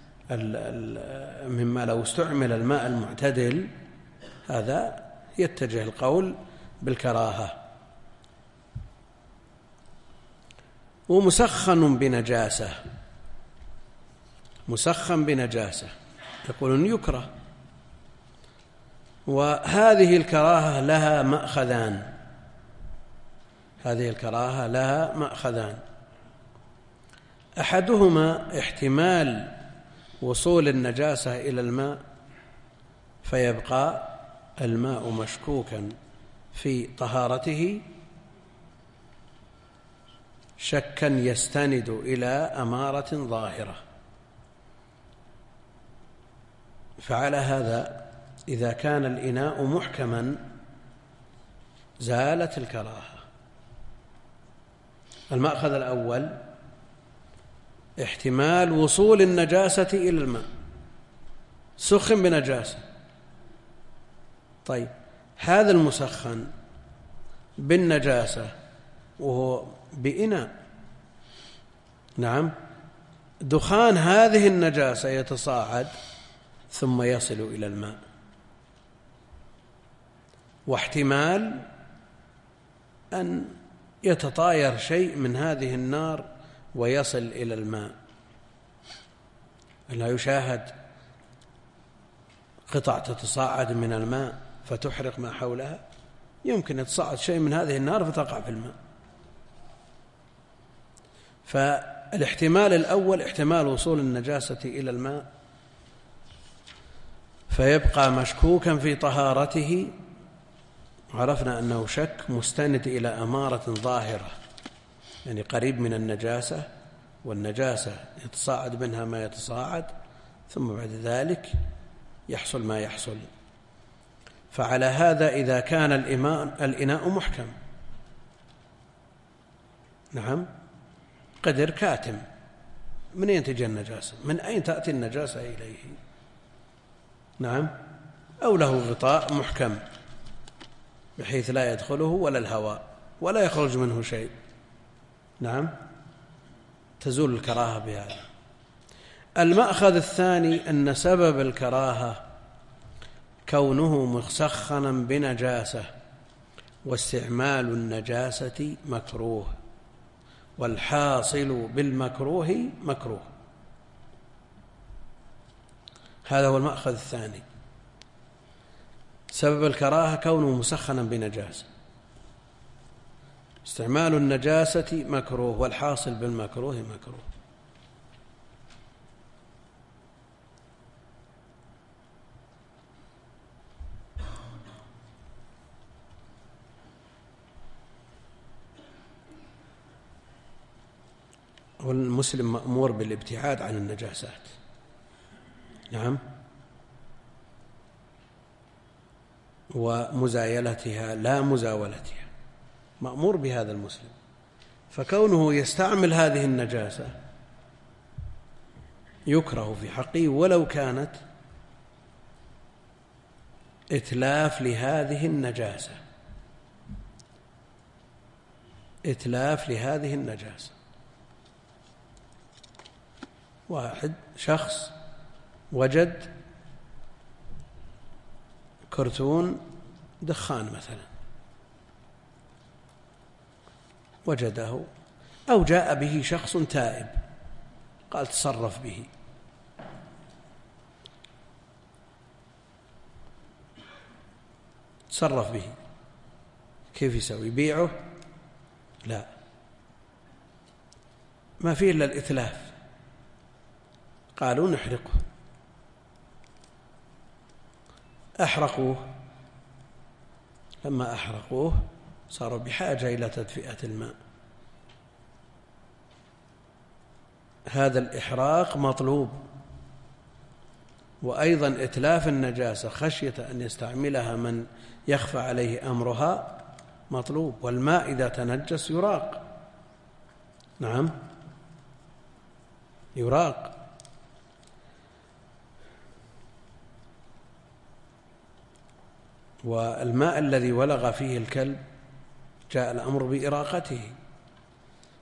مما لو استعمل الماء المعتدل، هذا يتجه القول بالكراهة. ومسخن بنجاسة، مسخن بنجاسة يقولون يكره، وهذه الكراهة لها مأخذان، هذه الكراهة لها مأخذان. أحدهما احتمال وصول النجاسة إلى الماء فيبقى الماء مشكوكا في طهارته شكا يستند إلى أمارة ظاهرة، فعلى هذا إذا كان الإناء محكما زالت الكراهة. المأخذ الأول احتمال وصول النجاسة إلى الماء، سخن بنجاسة، طيب هذا المسخن بالنجاسة وهو بإناء، نعم، دخان هذه النجاسة يتصاعد ثم يصل إلى الماء، واحتمال أن يتطاير شيء من هذه النار ويصل إلى الماء. لا يشاهد قطع تتصاعد من الماء فتحرق ما حولها، يمكن يتصاعد شيء من هذه النار فتقع في الماء. فالاحتمال الأول احتمال وصول النجاسة إلى الماء فيبقى مشكوكا في طهارته، عرفنا أنه شك مستند إلى أمارة ظاهرة، يعني قريب من النجاسة، والنجاسة يتصاعد منها ما يتصاعد، ثم بعد ذلك يحصل ما يحصل. فعلى هذا إذا كان الإناء محكم، نعم، قدر كاتم، من أين تجي النجاسة؟ من أين تأتي النجاسة إليه؟ نعم، أو له غطاء محكم بحيث لا يدخله ولا الهواء ولا يخرج منه شيء، نعم، تزول الكراهة بهذا. المأخذ الثاني أن سبب الكراهة كونه مسخنا بنجاسة، واستعمال النجاسة مكروه، والحاصل بالمكروه مكروه. هذا هو المأخذ الثاني، سبب الكراهة كونه مسخنا بنجاسة، استعمال النجاسة مكروه، والحاصل بالمكروه مكروه. والمسلم مأمور بالابتعاد عن النجاسات، نعم، ومزايلتها لا مزاولتها، مأمور بهذا المسلم. فكونه يستعمل هذه النجاسة يكره في حقه ولو كانت إتلاف لهذه النجاسة، إتلاف لهذه النجاسة. واحد شخص وجد كرتون دخان مثلا، وجده، أو جاء به شخص تائب قال تصرف به، تصرف به، كيف يسوي؟ يبيعه؟ لا، ما فيه إلا الإتلاف. قالوا نحرقه، أحرقوه، لما أحرقوه صاروا بحاجة إلى تدفئة الماء. هذا الإحراق مطلوب، وأيضا إتلاف النجاسة خشية أن يستعملها من يخفى عليه أمرها مطلوب. والماء إذا تنجس يراق، نعم، يراق. والماء الذي ولغ فيه الكلب جاء الأمر بإراقته،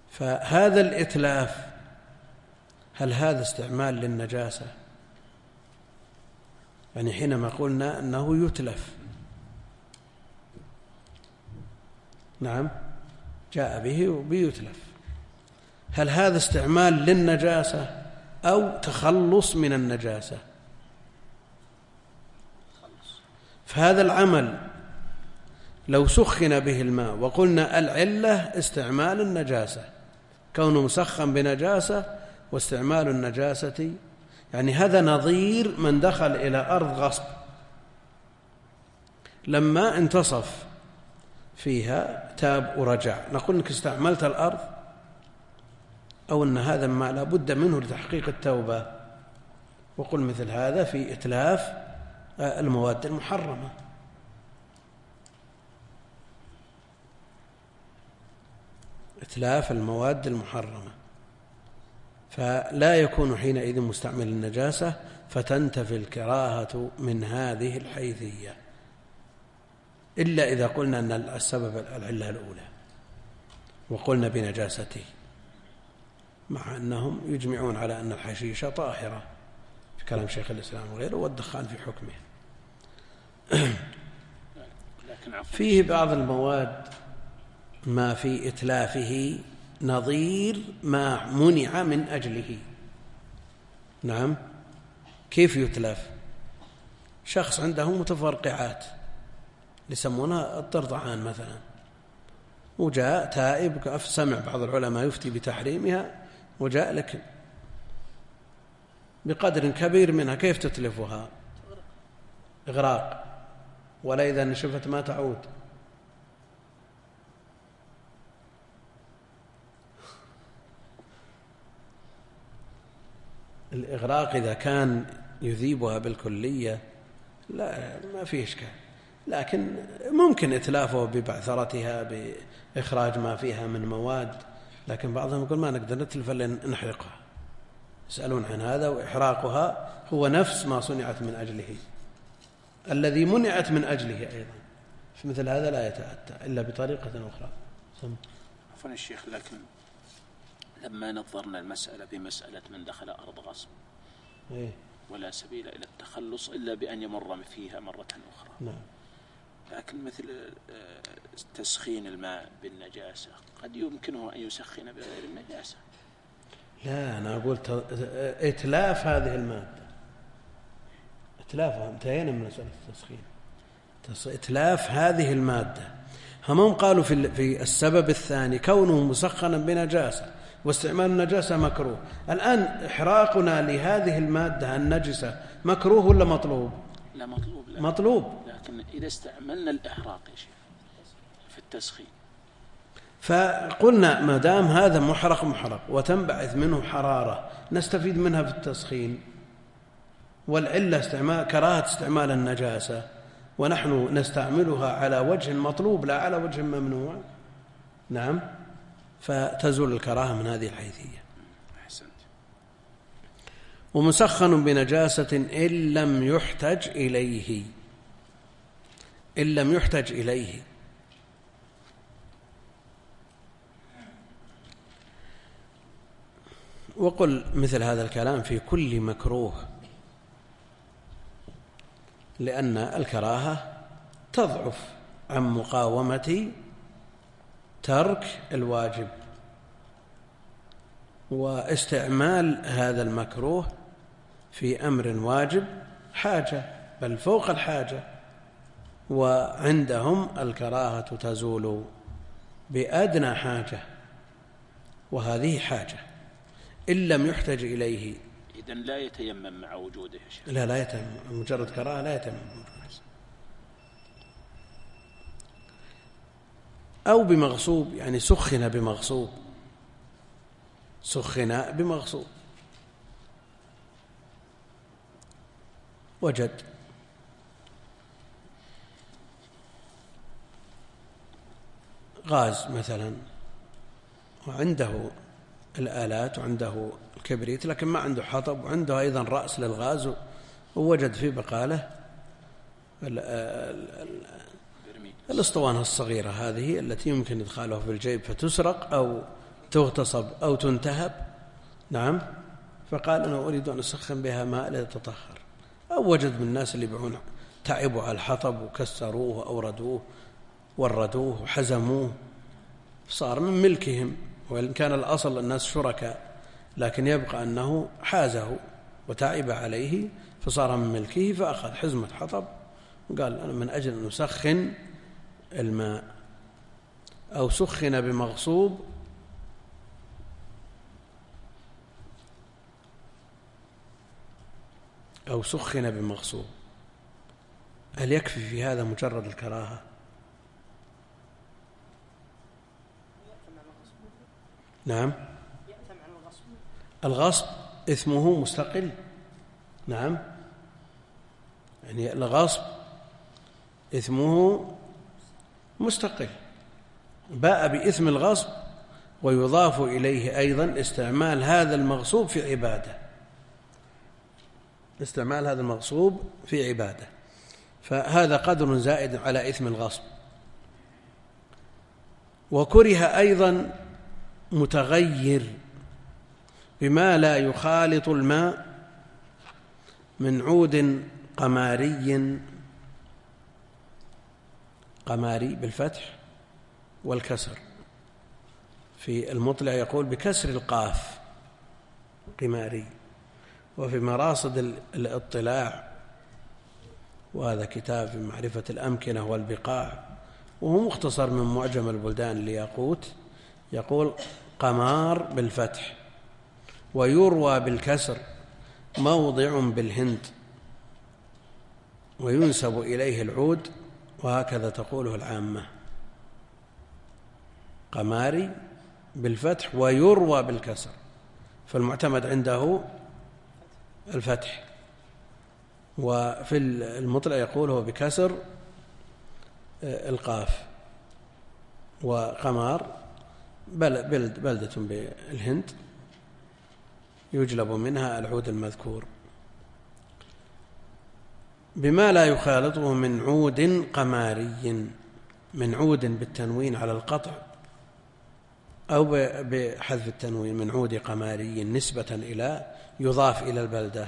فهذا الإتلاف هل هذا استعمال للنجاسة؟ يعني حينما قلنا أنه يتلف، نعم جاء به وبيتلف، هل هذا استعمال للنجاسة أو تخلص من النجاسة؟ فهذا العمل لو سخن به الماء وقلنا العلة استعمال النجاسة، كونه مسخن بنجاسة واستعمال النجاسة، يعني هذا نظير من دخل إلى أرض غصب لما انتصف فيها تاب ورجع، نقول إنك استعملت الأرض أو أن هذا ما لا بد منه لتحقيق التوبة، وقل مثل هذا في إتلاف المواد المحرمة. إتلاف المواد المحرمة، فلا يكون حينئذ مستعمل النجاسة، فتنتفي الكراهة من هذه الحيثية، إلا إذا قلنا أن السبب العلة الأولى وقلنا بنجاسته، مع أنهم يجمعون على أن الحشيشة طاهرة في كلام شيخ الإسلام وغيره، والدخان في حكمه. فيه بعض المواد ما في إتلافه نظير ما منع من أجله. نعم، كيف يتلف؟ شخص عنده متفرقعات يسمونها الضرضعان مثلا، وجاء تائب، سمع بعض العلماء يفتي بتحريمها وجاء لك بقدر كبير منها، كيف تتلفها؟ إغراق، ولا إذا نشفت ما تعود. الإغراق إذا كان يذيبها بالكلية لا ما فيه إشكال، لكن ممكن إتلافه ببعثرتها بإخراج ما فيها من مواد، لكن بعضهم يقول ما نقدر نتلف إلا نحرقها. يسألون عن هذا، وإحراقها هو نفس ما صنعت من أجله، الذي منعت من أجله أيضا، فمثل هذا لا يتأتى إلا بطريقة أخرى. عفوا الشيخ، لكن لما نظرنا المسألة بمسألة من دخل أرض غصب إيه؟ ولا سبيل إلى التخلص إلا بأن يمر فيها مرة أخرى، نعم. لكن مثل تسخين الماء بالنجاسة قد يمكنه أن يسخن بغير النجاسة. لا، أنا أقول إتلاف هذه المادة، إتلافها، انتهينا من مسألة التسخين، إتلاف هذه المادة. هم قالوا في السبب الثاني كونه مسخنا بنجاسة واستعمال النجاسة مكروه. الآن إحراقنا لهذه المادة النجسة مكروه ولا مطلوب؟ لا مطلوب. لا. مطلوب. لكن إذا استعملنا الإحراق يا شيخ في التسخين، فقلنا ما دام هذا محرق محرق وتنبعث منه حرارة نستفيد منها في التسخين، والعلة استعمال كراهة استعمال النجاسة، ونحن نستعملها على وجه مطلوب لا على وجه ممنوع، نعم، فتزول الكراهة من هذه الحيثية. أحسنت. ومسخن بنجاسة إن لم يحتج إليه، إن لم يحتج إليه، وقل مثل هذا الكلام في كل مكروه، لأن الكراهة تضعف عن مقاومة ترك الواجب، واستعمال هذا المكروه في أمر واجب حاجة بل فوق الحاجة، وعندهم الكراهة تزول بأدنى حاجة، وهذه حاجة إن لم يحتج إليه. إذن لا يتيمم مع وجوده يا شيخ؟ لا لا يتيمم، مجرد كراهة لا يتيمم، أو بمغصوب، يعني سخن بمغصوب، سخن بمغصوب، وجد غاز مثلا وعنده الآلات وعنده الكبريت، لكن ما عنده حطب، وعنده أيضا رأس للغاز، ووجد في بقاله الأسطوانة الصغيرة هذه التي يمكن إدخالها في الجيب فتسرق، أو تغتصب أو تنتهب، نعم، فقال أنا أريد أن أسخن بها ماء ليتطهر، أو وجد من الناس اللي يبيعون تعبوا على الحطب وكسروه وأوردوه وردوه وحزموه، صار من ملكهم، وإن كان الأصل الناس شركاء، لكن يبقى أنه حازه وتعب عليه فصار من ملكه، فأخذ حزمة حطب وقال أنا من أجل أن أسخن الماء. أو سخن بمغصوب أو سخن بمغصوب، هل يكفي في هذا مجرد الكراهة؟ نعم، الغصب إثمه مستقل، نعم، يعني الغصب إثمه مستقل، باء بإثم الغصب ويضاف إليه أيضا استعمال هذا المغصوب في عبادة، استعمال هذا المغصوب في عبادة، فهذا قدر زائد على إثم الغصب. وكره أيضا متغير بما لا يخالط الماء من عود قماري، قماري بالفتح والكسر، في المطلع يقول بكسر القاف قماري، وفي مراصد الاطلاع، وهذا كتاب في معرفة الأمكنة والبقاع وهو مختصر من معجم البلدان الياقوت، يقول قمار بالفتح ويروى بالكسر موضع بالهند وينسب إليه العود، وهكذا تقوله العامة، قماري بالفتح ويروى بالكسر، فالمعتمد عنده الفتح، وفي المطلع يقوله بكسر القاف. وقمار بلدة بالهند يجلب منها العود المذكور بما لا يخالطه من عود قماري، من عود بالتنوين على القطع أو بحذف التنوين، من عود قماري نسبة إلى يضاف إلى البلدة.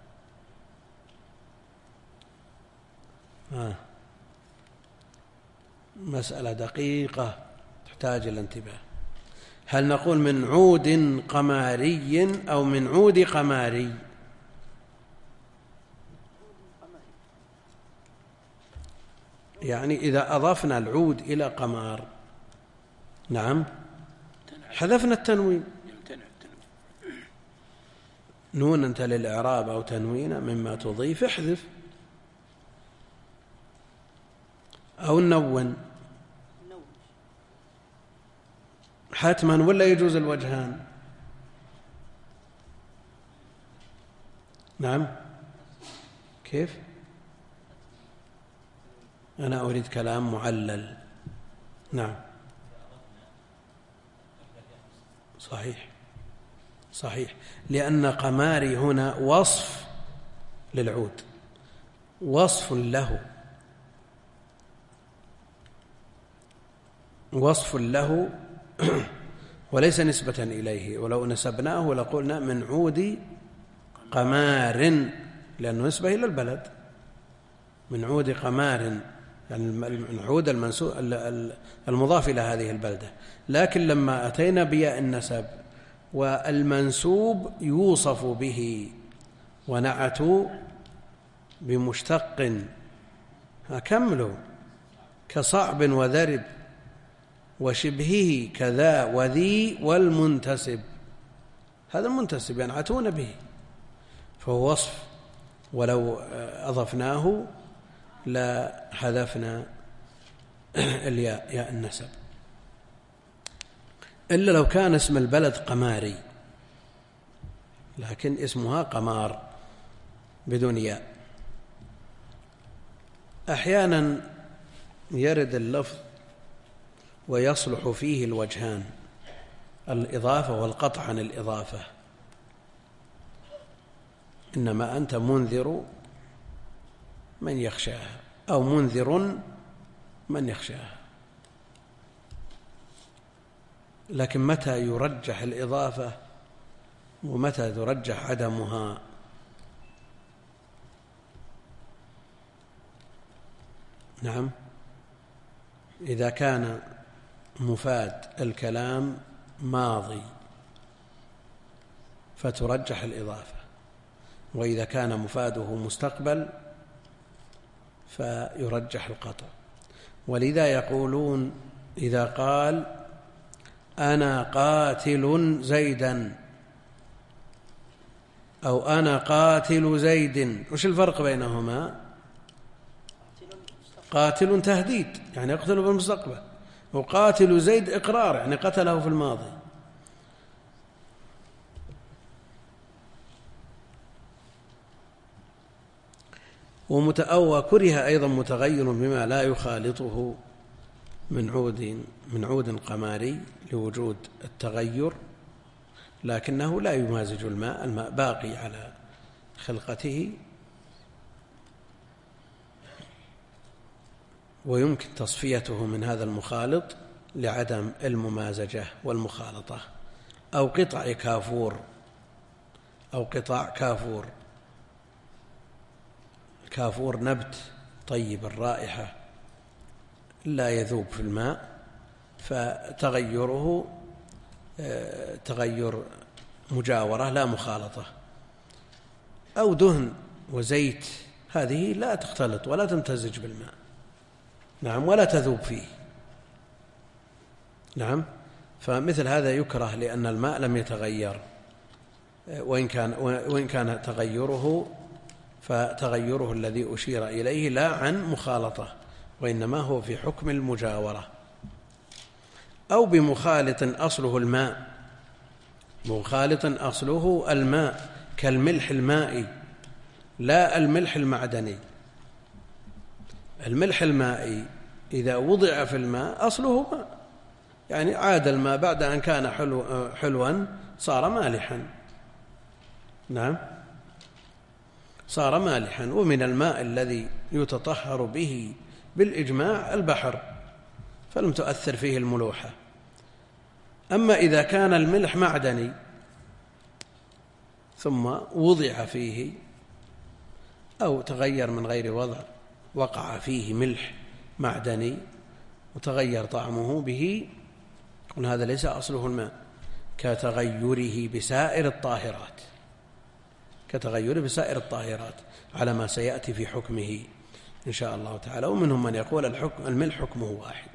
آه. مسألة دقيقة تحتاج إلى انتباه، هل نقول من عود قماري أو من عود قماري؟ يعني إذا أضفنا العود إلى قمار، نعم، حذفنا التنوين، نون أنت للإعراب أو تنوين مما تضيف احذف، أو نون حتما، ولا يجوز الوجهان؟ نعم، كيف؟ أنا أريد كلام معلل. نعم، صحيح صحيح، لأن قماري هنا وصف للعود، وصف له، وصف له وليس نسبة إليه، ولو نسبناه لقلنا من عود قمار، لأنه نسبة إلى البلد، من عود قمار، يعني العود المضاف إلى هذه البلدة. لكن لما أتينا بياء النسب والمنسوب يوصف به ونعت بمشتق، أكملوا كصعب وذرب وشبهه كذا وذي والمنتسب، هذا المنتسب ينعتون به، فهو وصف، ولو أضفناه لا حذفنا الياء ياء النسب، إلا لو كان اسم البلد قماري، لكن اسمها قمار بدون ياء. أحيانا يرد اللفظ ويصلح فيه الوجهان، الإضافة والقطع عن الإضافة، إنما أنت منذر من يخشاها، أو منذر من يخشاها. لكن متى يرجح الإضافة ومتى ترجح عدمها؟ نعم، إذا كان مفاد الكلام ماضي فترجح الإضافة، وإذا كان مفاده مستقبل فيرجح القطع. ولذا يقولون إذا قال أنا قاتل زيدا أو أنا قاتل زيد، وش الفرق بينهما؟ قاتل تهديد يعني يقتله بالمستقبل، وقاتل زيد إقرار يعني قتله في الماضي. ومتأوى كره أيضا متغير بما لا يخالطه من عود من عود قماري لوجود التغير، لكنه لا يمازج الماء، الماء باقي على خلقته، ويمكن تصفيته من هذا المخالط لعدم الممازجة والمخالطة. أو قطع كافور أو قطع كافور الكافور نبت طيب الرائحة لا يذوب في الماء، فتغيره تغير مجاورة لا مخالطة. أو دهن وزيت، هذه لا تختلط ولا تمتزج بالماء، نعم، ولا تذوب فيه، نعم. فمثل هذا يكره لأن الماء لم يتغير، وإن كان وإن كان تغيره فتغيره الذي أشير إليه لا عن مخالطة، وإنما هو في حكم المجاورة. أو بمخالط أصله الماء، مخالط أصله الماء كالملح المائي لا الملح المعدني. الملح المائي إذا وضع في الماء أصله ماء، يعني عاد الماء بعد أن كان حلو حلوا صار مالحا، نعم، صار مالحا. ومن الماء الذي يتطهر به بالإجماع البحر، فلم تؤثر فيه الملوحة. أما إذا كان الملح معدني ثم وضع فيه أو تغير من غير وضع، وقع فيه ملح معدني وتغير طعمه به، قلنا هذا ليس أصله الماء، كتغيره بسائر الطاهرات كتغيره بسائر الطاهرات على ما سيأتي في حكمه إن شاء الله تعالى. ومنهم من يقول الحكم الملح حكمه واحد،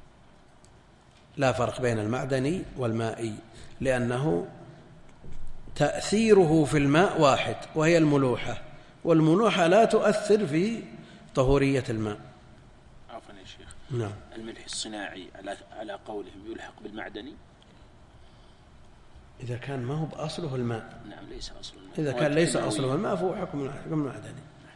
لا فرق بين المعدني والمائي، لأنه تأثيره في الماء واحد وهي الملوحة، والملوحة لا تؤثر في طهورية الماء. عفوا يا شيخ، نعم. الملح الصناعي على على قولهم يلحق بالمعدني إذا كان ما هو بأصله الماء، نعم، ليس أصله الماء. إذا كان ليس أصله الماء فهو حكم المعدني.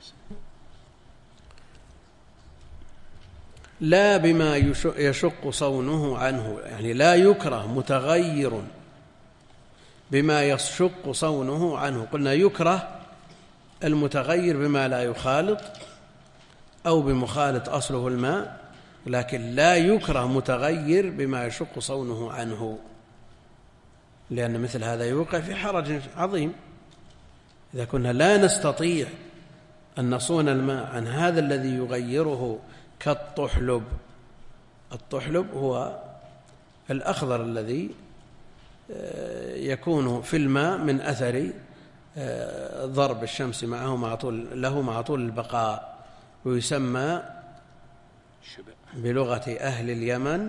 لا بما يشق صونه عنه، يعني لا يكره متغير بما يشق صونه عنه. قلنا يكره المتغير بما لا يخالط أو بمخالط أصله الماء، لكن لا يكره متغير بما يشق صونه عنه، لأن مثل هذا يوقع في حرج عظيم. إذا كنا لا نستطيع أن نصون الماء عن هذا الذي يغيره كالطحلب. الطحلب هو الأخضر الذي يكون في الماء من أثر ضرب الشمس معه مع طول له مع طول البقاء، ويسمى بلغة أهل اليمن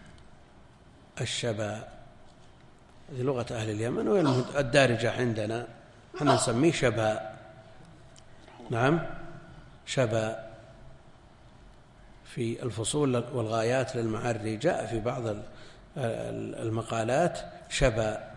الشبا. هذه لغة أهل اليمن وهي الدارجة عندنا، احنا نسميه شبا، نعم، شبا. في الفصول والغايات للمعري جاء في بعض المقالات شبا،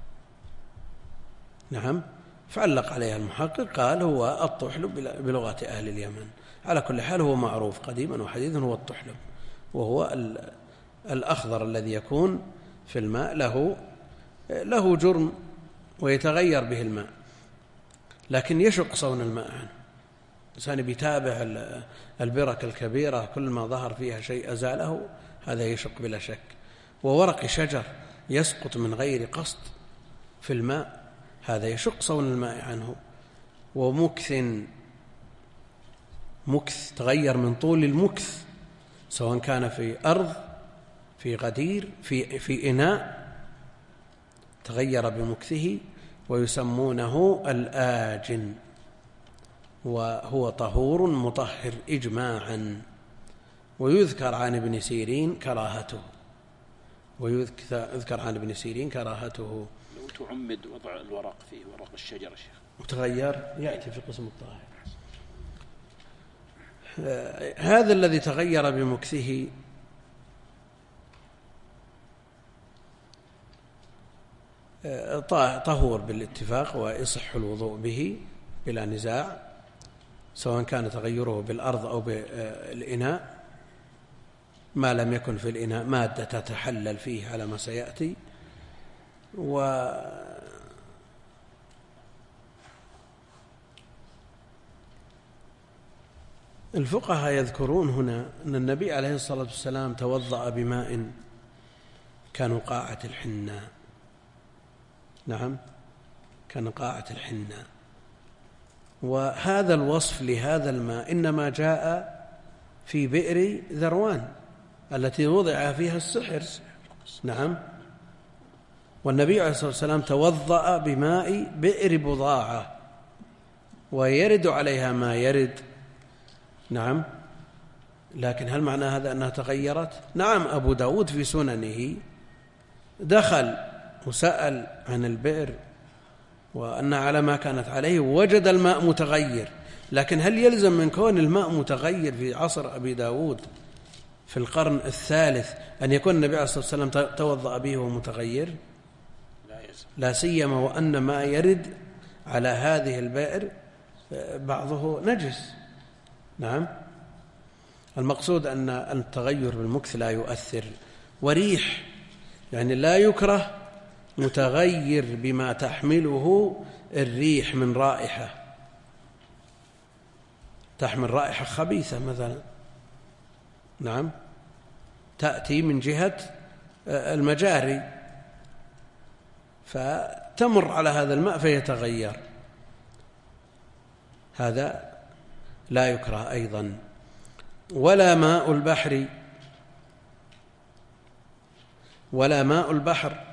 نعم، فعلق عليها المحقق قال هو الطحلب بلغة أهل اليمن. على كل حال هو معروف قديما وحديثا، هو الطحلب، وهو الأخضر الذي يكون في الماء، له له جرم ويتغير به الماء، لكن يشق صون الماء عنه. الإنسان بيتابع البرك الكبيرة كل ما ظهر فيها شيء أزاله، هذا يشق بلا شك. وورق شجر يسقط من غير قصد في الماء، هذا يشق صون الماء عنه. ومكث، مكث تغير من طول المكث، سواء كان في أرض، في غدير، في, في إناء، تغير بمكثه، ويسمونه الآجن، وهو طهور مطهر إجماعا. ويذكر عن ابن سيرين كراهته، ويذكر عن ابن سيرين كراهته. لو تعمد وضع الورق فيه، ورق الشجرة شيخ متغير يأتي في قسم الطاهر. هذا الذي تغير بمكثه طهور بالاتفاق، ويصح الوضوء به بلا نزاع، سواء كان تغيره بالأرض أو بالإناء، ما لم يكن في الإناء مادة تتحلل فيه على ما سيأتي. والفقهاء يذكرون هنا أن النبي عليه الصلاة والسلام توضأ بماء كنقاعة الحناء. نعم، كنقاعة الحناء. وهذا الوصف لهذا الماء إنما جاء في بئر ذروان التي وضع فيها السحر. نعم. والنبي عليه الصلاة والسلام توضأ بماء بئر بضاعة ويرد عليها ما يرد. نعم. لكن هل معنى هذا أنها تغيرت؟ نعم. أبو داود في سننه دخل وسأل عن البئر وأنها على ما كانت عليه، ووجد الماء متغير. لكن هل يلزم من كون الماء متغير في عصر أبي داود في القرن الثالث أن يكون النبي عليه الصلاة والسلام توضأ به ومتغير؟ لا سيما وأن ما يرد على هذه البئر بعضه نجس. نعم. المقصود أن التغير بالمكث لا يؤثر. وريح، يعني لا يكره متغير بما تحمله الريح من رائحة، تحمل رائحة خبيثة مثلا، نعم، تأتي من جهة المجاري فتمر على هذا الماء فيتغير، هذا لا يكره أيضا. ولا ماء البحر، ولا ماء البحر.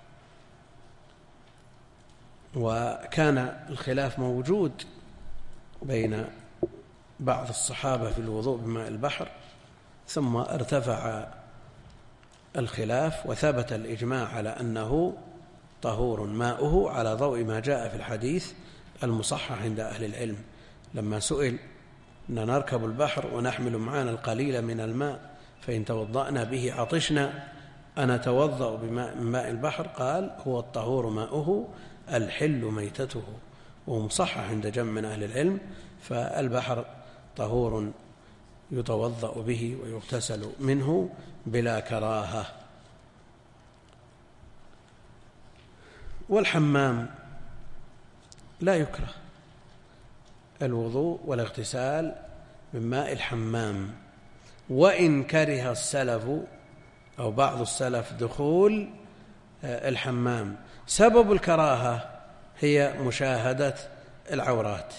وكان الخلاف موجود بين بعض الصحابة في الوضوء بماء البحر، ثم ارتفع الخلاف وثبت الإجماع على أنه طهور ماؤه، على ضوء ما جاء في الحديث المصحح عند أهل العلم لما سئل أن نركب البحر ونحمل معنا القليل من الماء فإن توضأنا به عطشنا أنتوضأ بماء من ماء البحر؟ قال هو الطهور ماؤه الحل ميتته، ومصحح عند جمع من أهل العلم. فالبحر طهور يتوضأ به ويغتسل منه بلا كراهة. والحمام لا يكره الوضوء والاغتسال من ماء الحمام، وإن كره السلف أو بعض السلف دخول الحمام. سبب الكراهة هي مشاهدة العورات.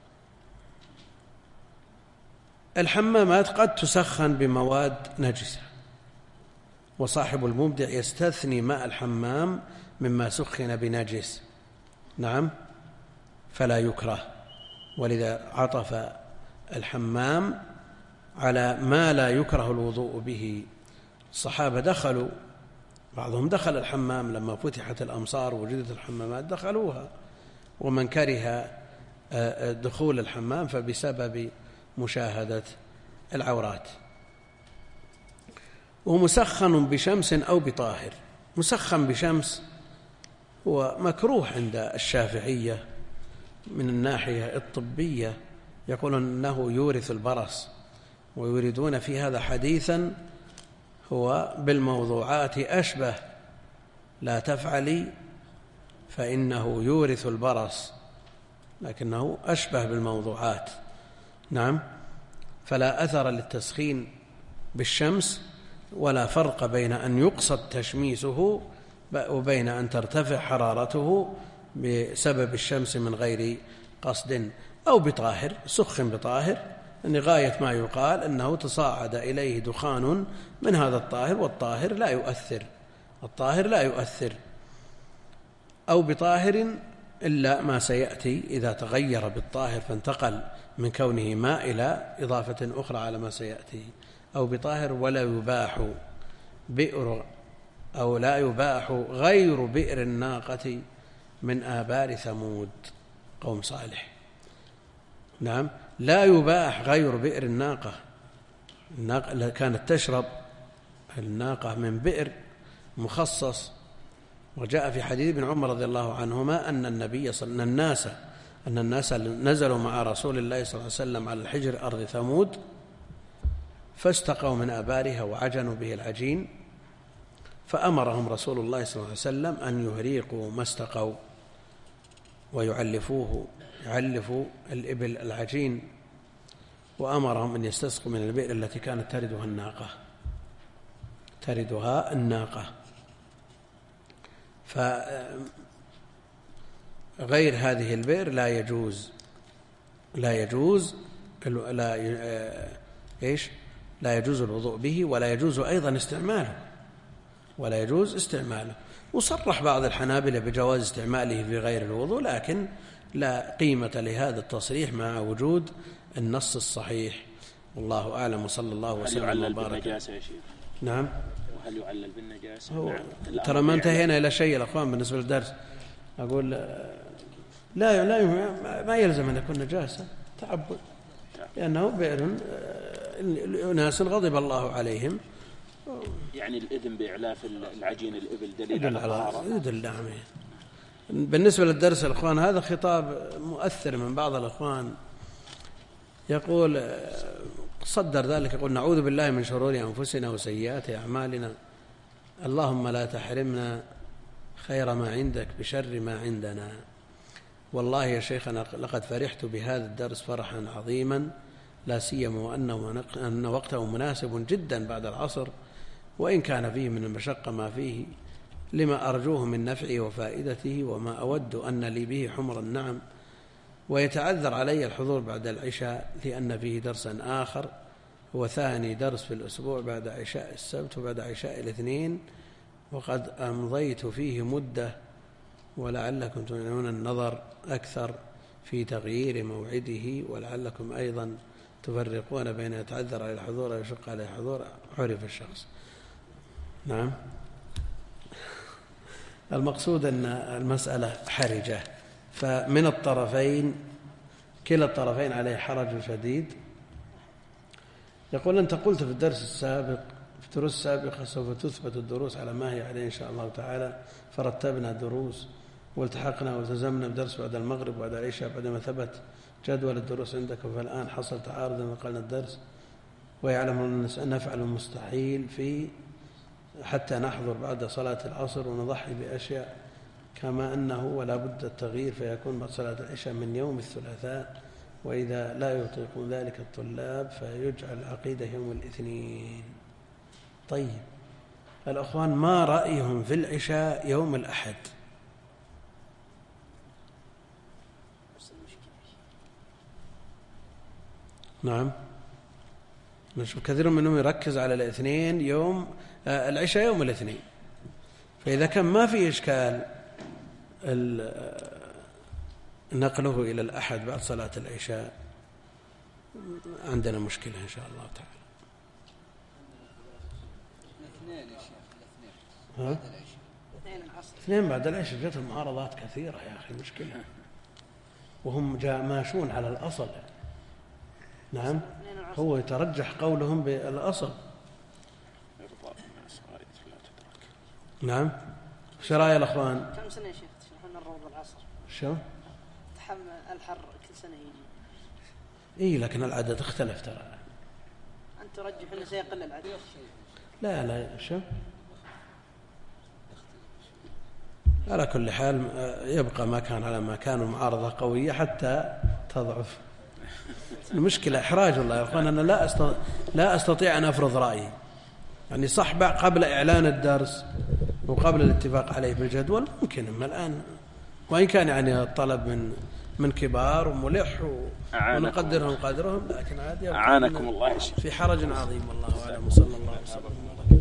الحمامات قد تسخن بمواد نجسة، وصاحب المبدع يستثني ماء الحمام مما سخن بنجس. نعم، فلا يكره. ولذا عطف الحمام على ما لا يكره الوضوء به. الصحابة دخلوا، بعضهم دخل الحمام لما فتحت الأمصار ووجدت الحمامات دخلوها، ومن كره دخول الحمام فبسبب مشاهدة العورات. ومسخن بشمس أو بطاهر. مسخن بشمس هو مكروه عند الشافعية من الناحية الطبية، يقولون أنه يورث البرص، ويريدون في هذا حديثا هو بالموضوعات أشبه، لا تفعلي فإنه يورث البرص، لكنه أشبه بالموضوعات. نعم. فلا أثر للتسخين بالشمس، ولا فرق بين أن يقصد تشميسه وبين أن ترتفع حرارته بسبب الشمس من غير قصد، أو بطاهر، سخن بطاهر، أن غاية ما يقال أنه تصاعد إليه دخان من هذا الطاهر، والطاهر لا يؤثر، الطاهر لا يؤثر، أو بطاهر إلا ما سيأتي إذا تغير بالطاهر فانتقل من كونه ماء إلى إضافة أخرى على ما سيأتي، أو بطاهر ولا يباح بئر أو لا يباح غير بئر الناقة من آبار ثمود قوم صالح. نعم، لا يباح غير بئر الناقة، الناقة كانت تشرب الناقة من بئر مخصص. وجاء في حديث ابن عمر رضي الله عنهما أن النبي صلى الله عليه وسلم الناس أن الناس نزلوا مع رسول الله صلى الله عليه وسلم على الحجر أرض ثمود فاستقوا من آبارها وعجنوا به العجين، فأمرهم رسول الله صلى الله عليه وسلم أن يهريقوا ما استقوا ويعلفوه يعلفوا الإبل العجين، وأمرهم أن يستسقوا من البئر التي كانت تردها الناقة تردها الناقة فغير هذه البئر لا يجوز لا يجوز لا ايش لا يجوز الوضوء به، ولا يجوز أيضا استعماله ولا يجوز استعماله وصرح بعض الحنابلة بجواز استعماله في غير الوضوء، لكن لا قيمة لهذا التصريح مع وجود النص الصحيح، والله أعلم. وصلى الله وسلم وبارك. نعم، وهل يعلل بالنجاسة؟ هو نعم. ترى ما انتهينا إلى شيء الأخوان بالنسبة للدرس. أقول لا لا ما يلزم أن يكون نجاسة تعبد، لأنه بئر ناس غضب الله عليهم. يعني الإذن بإعلاف العجين الإبل دليل على الطهارة؟ يدل نعم. بالنسبة للدرس الأخوان هذا خطاب مؤثر من بعض الأخوان، يقول صدر ذلك، يقول نعوذ بالله من شرور أنفسنا وسيئات أعمالنا، اللهم لا تحرمنا خير ما عندك بشر ما عندنا. والله يا شيخنا لقد فرحت بهذا الدرس فرحا عظيما، لا سيما وأنه أن وقته مناسب جدا بعد العصر، وإن كان فيه من المشقة ما فيه، لما أرجوه من نفعه وفائدته، وما أود أن لي به حمر النعم. ويتعذر علي الحضور بعد العشاء لأن فيه درسا آخر هو ثاني درس في الأسبوع بعد عشاء السبت وبعد عشاء الاثنين، وقد أمضيت فيه مدة، ولعلكم تعنون النظر أكثر في تغيير موعده، ولعلكم أيضا تفرقون بين يتعذر على الحضور ويشق على الحضور عرف الشخص. نعم، المقصود أن المسألة حرجة، فمن الطرفين كلا الطرفين عليه حرج شديد. يقول أنت قلت في الدرس السابق في الدروس السابقة سوف تثبت الدروس على ما هي عليه إن شاء الله تعالى، فرتبنا دروس والتحقنا والتزمنا بدرس بعد المغرب وبعد العشاء بعدما ثبت جدول الدروس عندكم، فالآن حصل تعارض نقلنا الدرس، ويعلم أن نفعل المستحيل في حتى نحضر بعد صلاة العصر ونضحي بأشياء، كما أنه ولا بد التغيير فيكون بعد صلاة العشاء من يوم الثلاثاء، وإذا لا يطيقون ذلك الطلاب فيجعل العقيدة يوم الاثنين. طيب الأخوان ما رأيهم في العشاء يوم الأحد؟ نعم، نشوف كثير منهم يركز على الاثنين يوم آه العشاء يوم الاثنين، فإذا كان ما في إشكال نقله إلى الأحد بعد صلاة العشاء عندنا مشكلة إن شاء الله تعالى. الاثنين يا شيخ، ها؟ اثنين العصر، اثنين بعد العشاء. جت المعارضات كثيرة يا أخي، مشكلة، وهم جاء ماشون على الأصل. نعم، هو يترجح قولهم بالأصل. نعم، شو رأي الأخوان؟ كم سنة يا شيخ تشرحون الروض العصر؟ شو؟ تحمل الحر كل سنة يجي. إيه لكن العدد اختلف ترى. أنت ترجح أنه سيقل العدد؟ لا لا، شو؟ على كل حال يبقى ما كان على ما كان، معارضة قوية حتى تضعف. المشكلة إحراج والله يا أخوان، أنا لا أستطيع, لا أستطيع أن أفرض رأيي. يعني صح قبل إعلان الدرس وقبل الاتفاق عليه بالجدول ممكن. أما الآن وإن كان يعني الطلب من من كبار وملح ونقدرهم قدرهم، لكن عاد أعانكم الله في حرج عظيم. والله أعلم. وصلى الله وسلم.